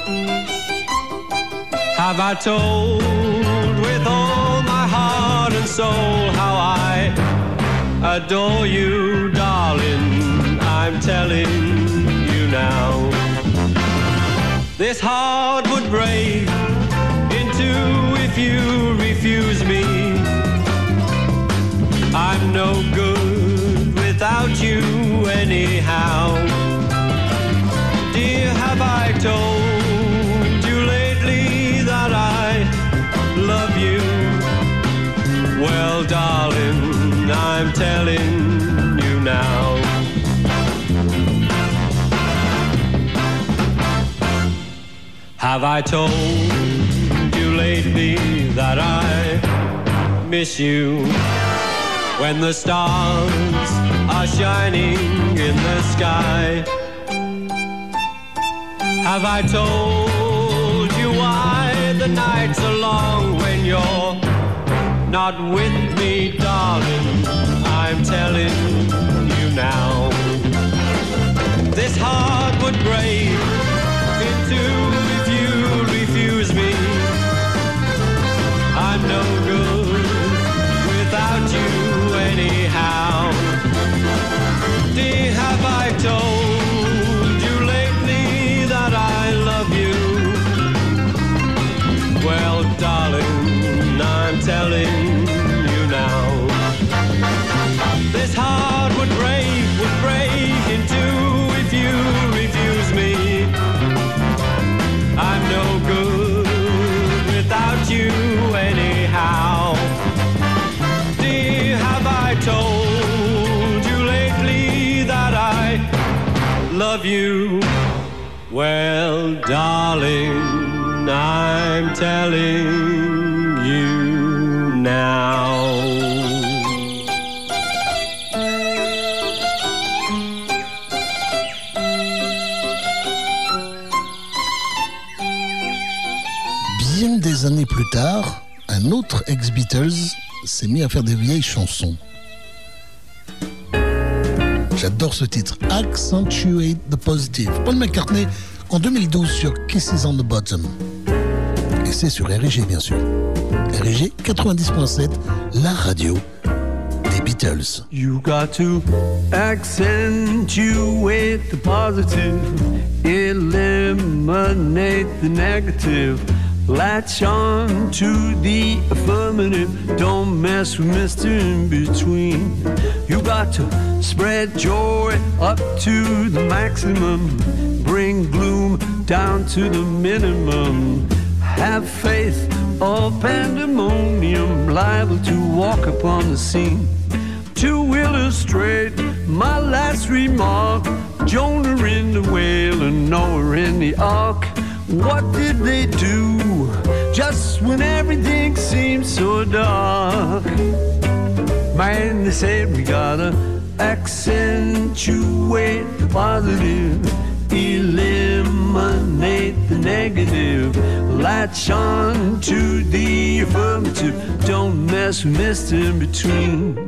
S7: Have I told with all my heart and soul how I adore you, darling? I'm telling you now. This heart would break if you refuse me. I'm no good without you anyhow. Dear, have I told you lately that I love you? Well, darling, I'm telling you now. Have I told lately that I miss you? When the stars are shining in the sky, have I told you why the nights are long when you're not with me, darling? I'm telling you now. This heart would break in two if you refuse me. told you lately that I love you? Well, darling, I'm telling you now.
S5: Bien des années plus tard, un autre ex-Beatles s'est mis à faire des vieilles chansons. J'adore ce titre, Accentuate the Positive. Paul McCartney en 2012 sur Kisses on the Bottom. Et c'est sur RG bien sûr. RG 90.7, la radio des Beatles.
S10: You got to accentuate the positive, eliminate the negative. Latch on to the affirmative. Don't mess with Mr. In Between. You got to spread joy up to the maximum. Bring gloom down to the minimum. Have faith or pandemonium, liable to walk upon the scene. To illustrate my last remark, Jonah in the whale and Noah in the ark. What did they do just when everything seemed so dark? Man, they said we gotta accentuate the positive, eliminate the negative, latch on to the affirmative. Don't mess with Mr. In Between.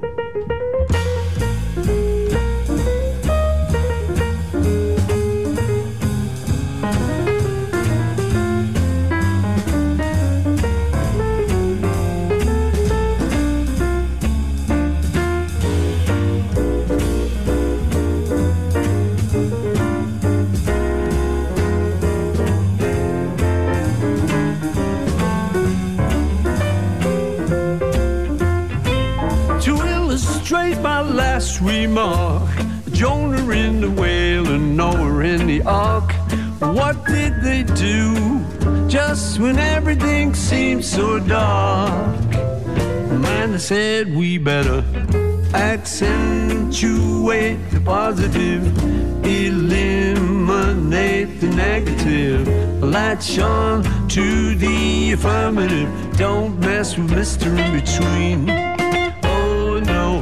S10: Remark, Jonah in the whale and Noah in the ark. What did they do just when everything seemed so dark? Man, they said we better accentuate the positive, eliminate the negative, latch on to the affirmative. Don't mess with Mr. In Between. Oh no.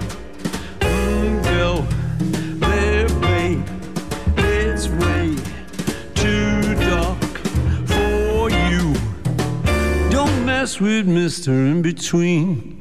S10: With Mr. In Between.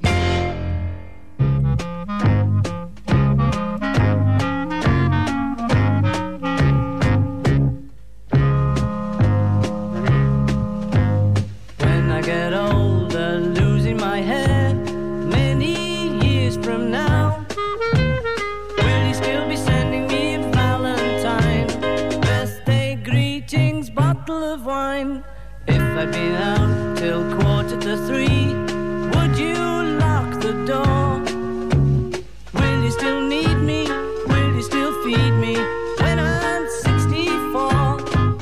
S6: When I get older, losing my head, many years from now, will you still be sending me a Valentine? Birthday greetings, bottle of wine. If I'd been out till 2:45, would you lock the door? Will you still need me? Will you still feed me when I'm 64?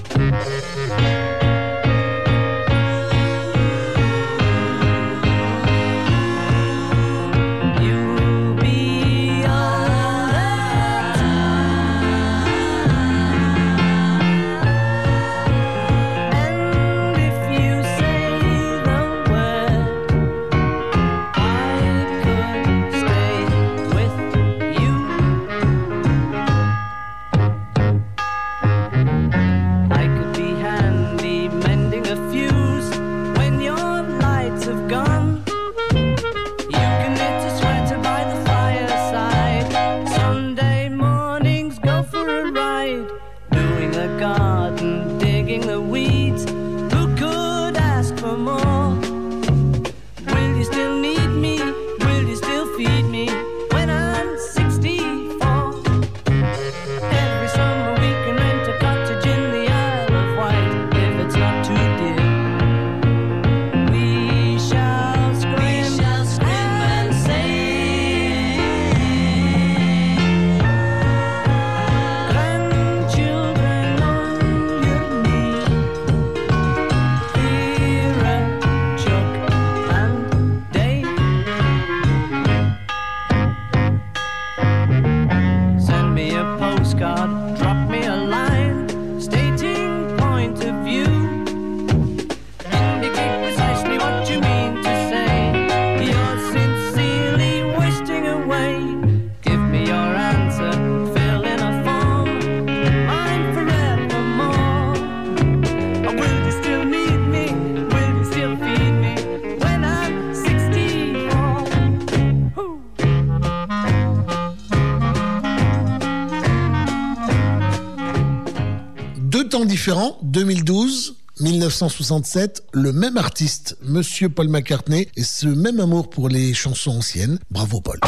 S6: You'll be all the time. And if you say the word,
S5: ans différents, 2012, 1967, le même artiste, Monsieur Paul McCartney, et ce même amour pour les chansons anciennes. Bravo Paul.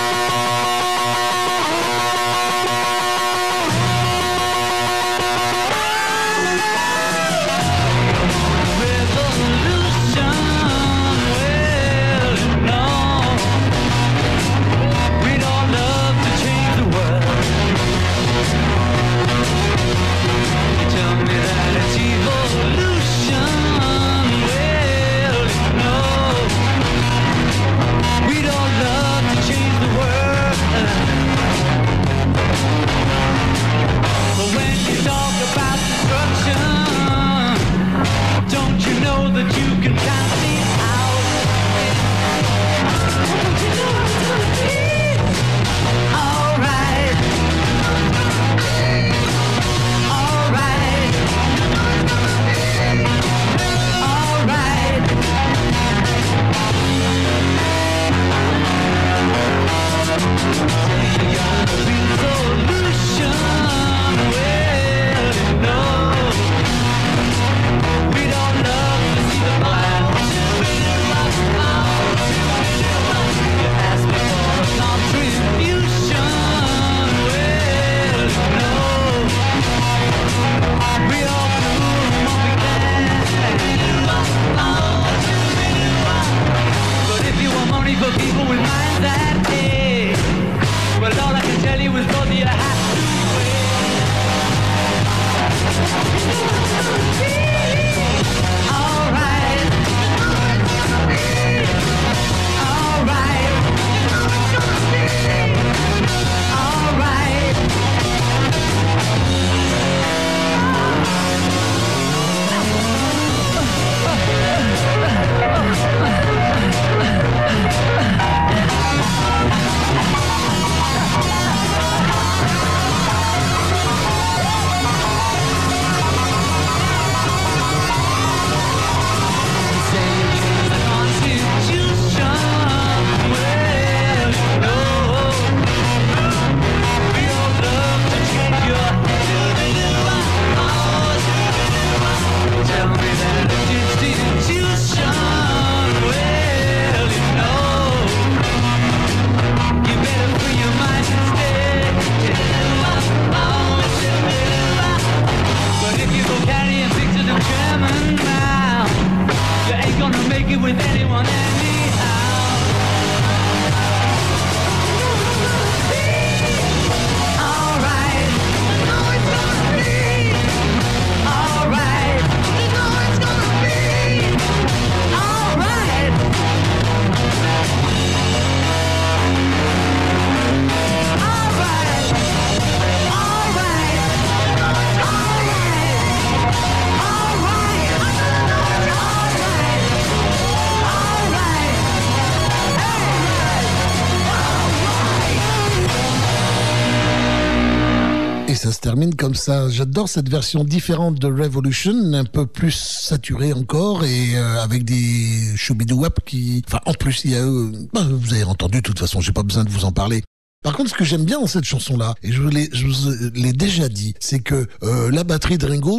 S5: Ça se termine comme ça. J'adore cette version différente de Revolution, un peu plus saturée encore et avec des choubidou-wap qui... Enfin, en plus, il y a... vous avez entendu, de toute façon, j'ai pas besoin de vous en parler. Par contre, ce que j'aime bien dans cette chanson-là, et je vous l'ai déjà dit, c'est que la batterie de Ringo...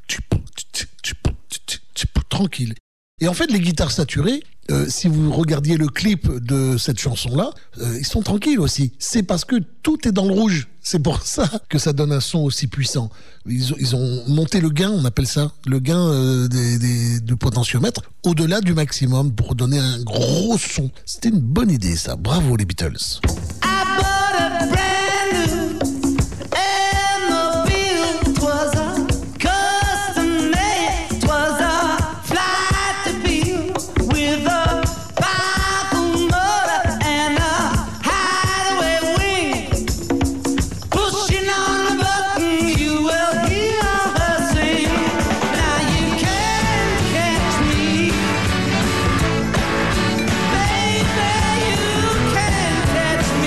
S5: tranquille. Et en fait, les guitares saturées, si vous regardiez le clip de cette chanson-là, ils sont tranquilles aussi. C'est parce que tout est dans le rouge. C'est pour ça que ça donne un son aussi puissant. Ils ont monté le gain, on appelle ça, le gain du potentiomètre, au-delà du maximum pour donner un gros son. C'était une bonne idée, ça. Bravo les Beatles.
S4: Catch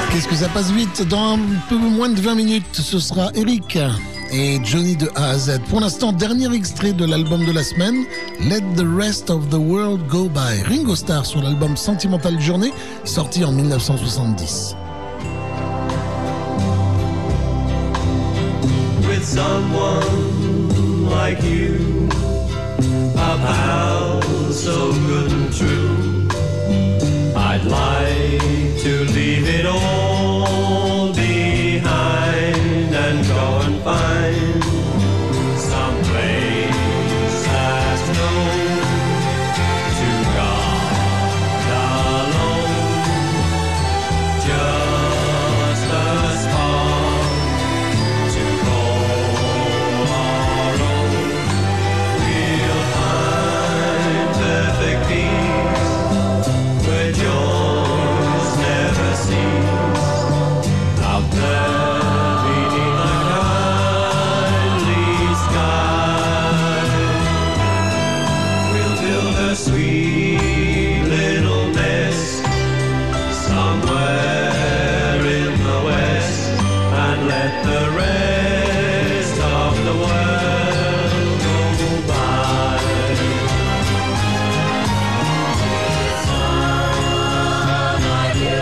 S5: Qu'est-ce que ça passe vite? Dans un peu moins de 20 minutes, ce sera Eric et Johnny de A à Z. Pour l'instant, dernier extrait de l'album de la semaine, Let the Rest of the World Go By. Ringo Starr sur l'album Sentimental Journey, sorti en 1970.
S7: With someone like you, a pal so good and true, I'd like to leave it all behind and go and find some place that's known to God alone. Just a spark to call our own. We'll find perfect peace where joys never cease. Out there beneath the kindly sky, we'll build a sweet little nest somewhere in the west and let the rest of the world go by. Someone like you,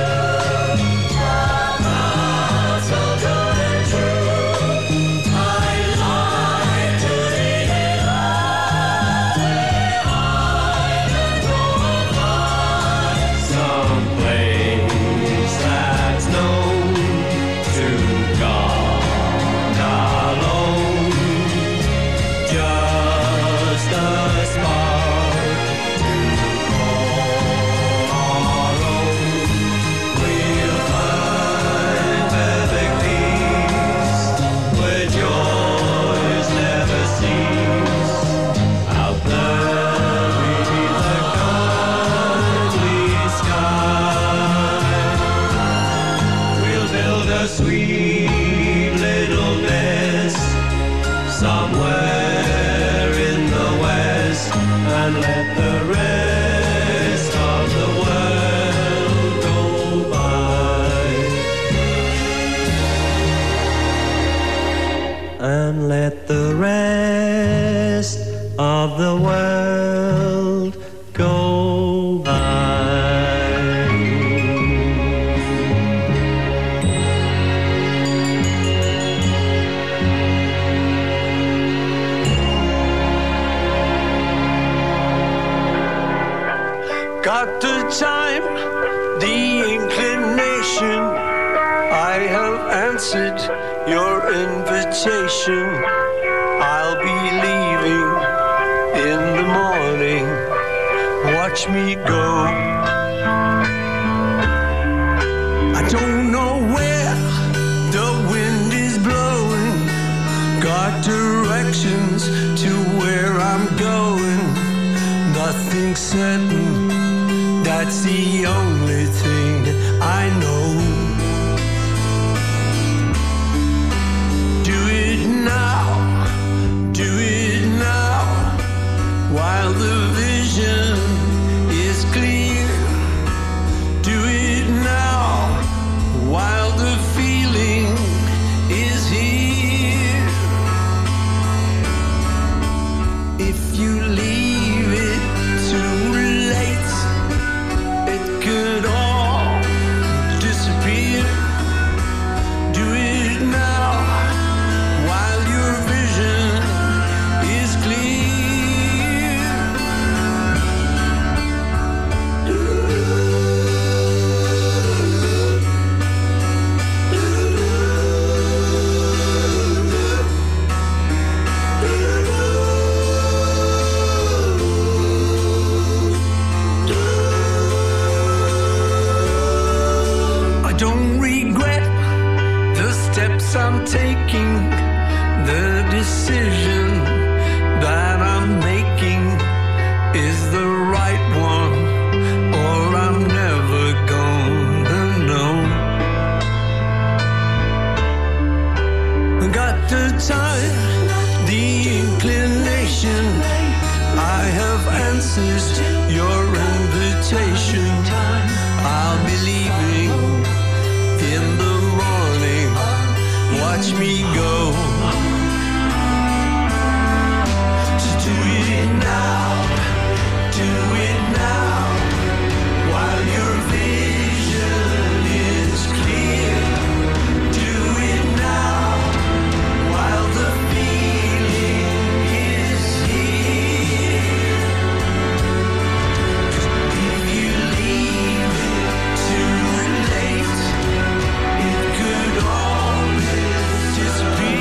S7: so good and true, I'd like to leave it all behind and go and find some place that's known to God alone. Just a spark to call our own. We'll find perfect peace where joys never cease. Out there beneath the kindly sky, we'll build a sweet little nest somewhere in the west and let the rest of the world go by. And let the rest of the world go by.
S10: Got the time, the inclination. I have answered your invitation. I'll be leaving in the morning. Watch me go. I don't know where the wind is blowing. Got directions to where I'm going. Nothing's certain. That's the only thing I know. Do it now, while the vision is clear. Do it now, while the feeling is here. If you leave it too late, it could all disappear. Do it now, while your vision is clear. I don't regret the steps I'm taking, the decision that I'm making is the right one, or I'm never gonna know. Got the time, the inclination. I have answers your invitation. I'll be leaving in
S6: watch me go. Just do it now, while your vision is clear. Do it now, while the feeling is here. If you leave it too late, it could always just be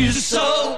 S6: she's a soul.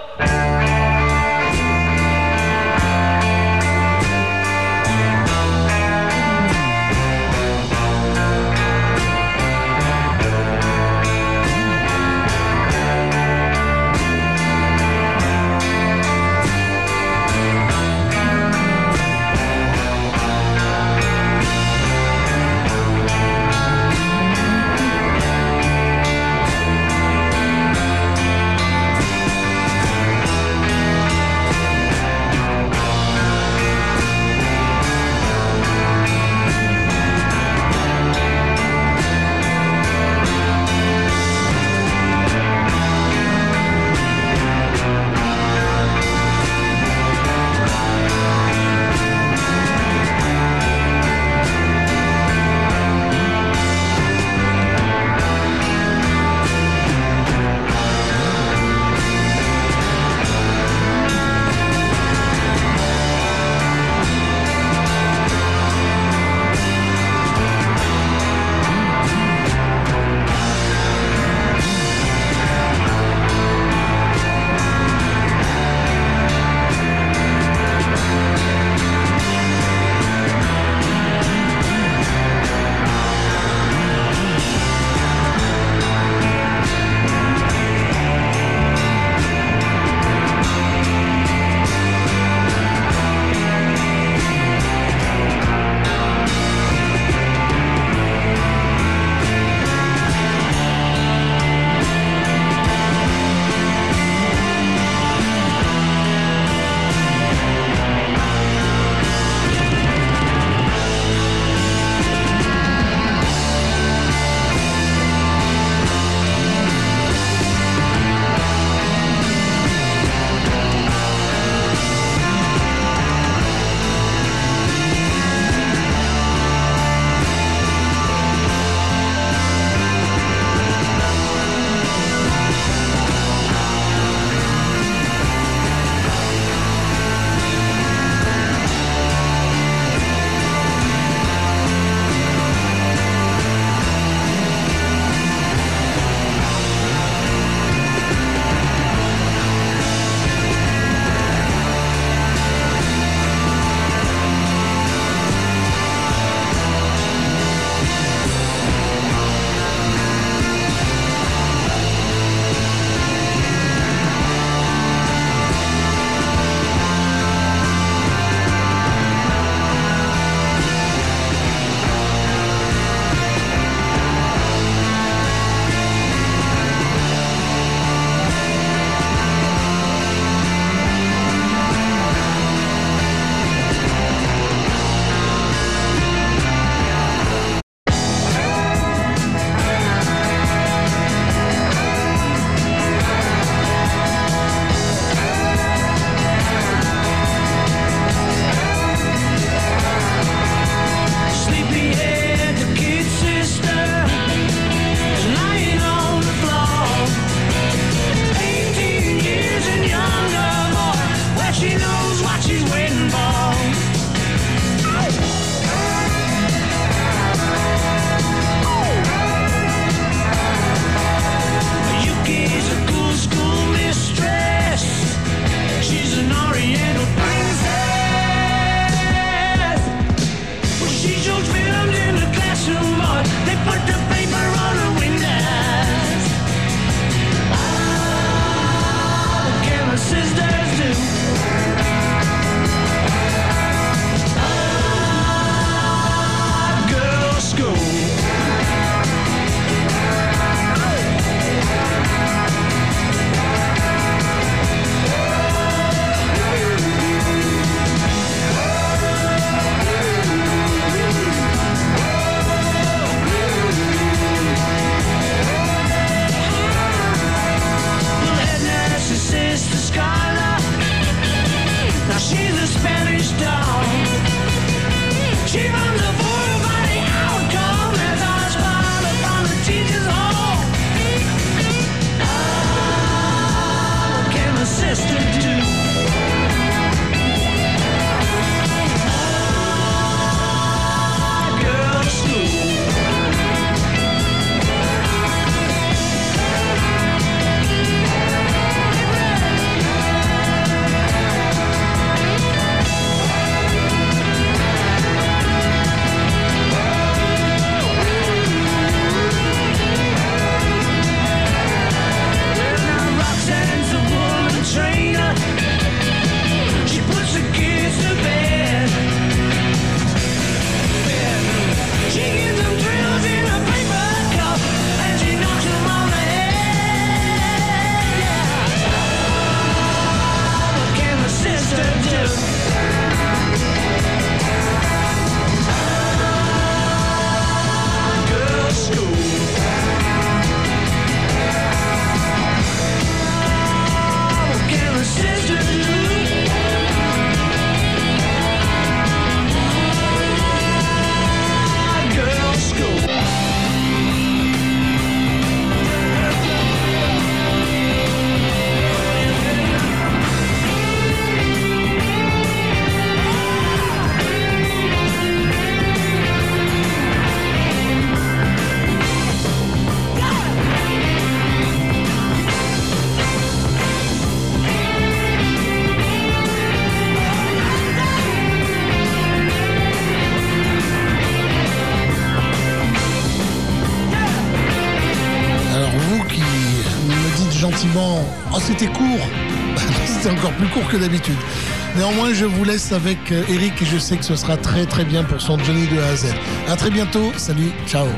S5: Bon, oh, c'était court. C'était encore plus court que d'habitude. Néanmoins, je vous laisse avec Eric et je sais que ce sera très très bien pour son Johnny de A à Z. À très bientôt. Salut, ciao.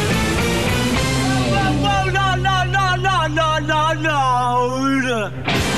S10: No.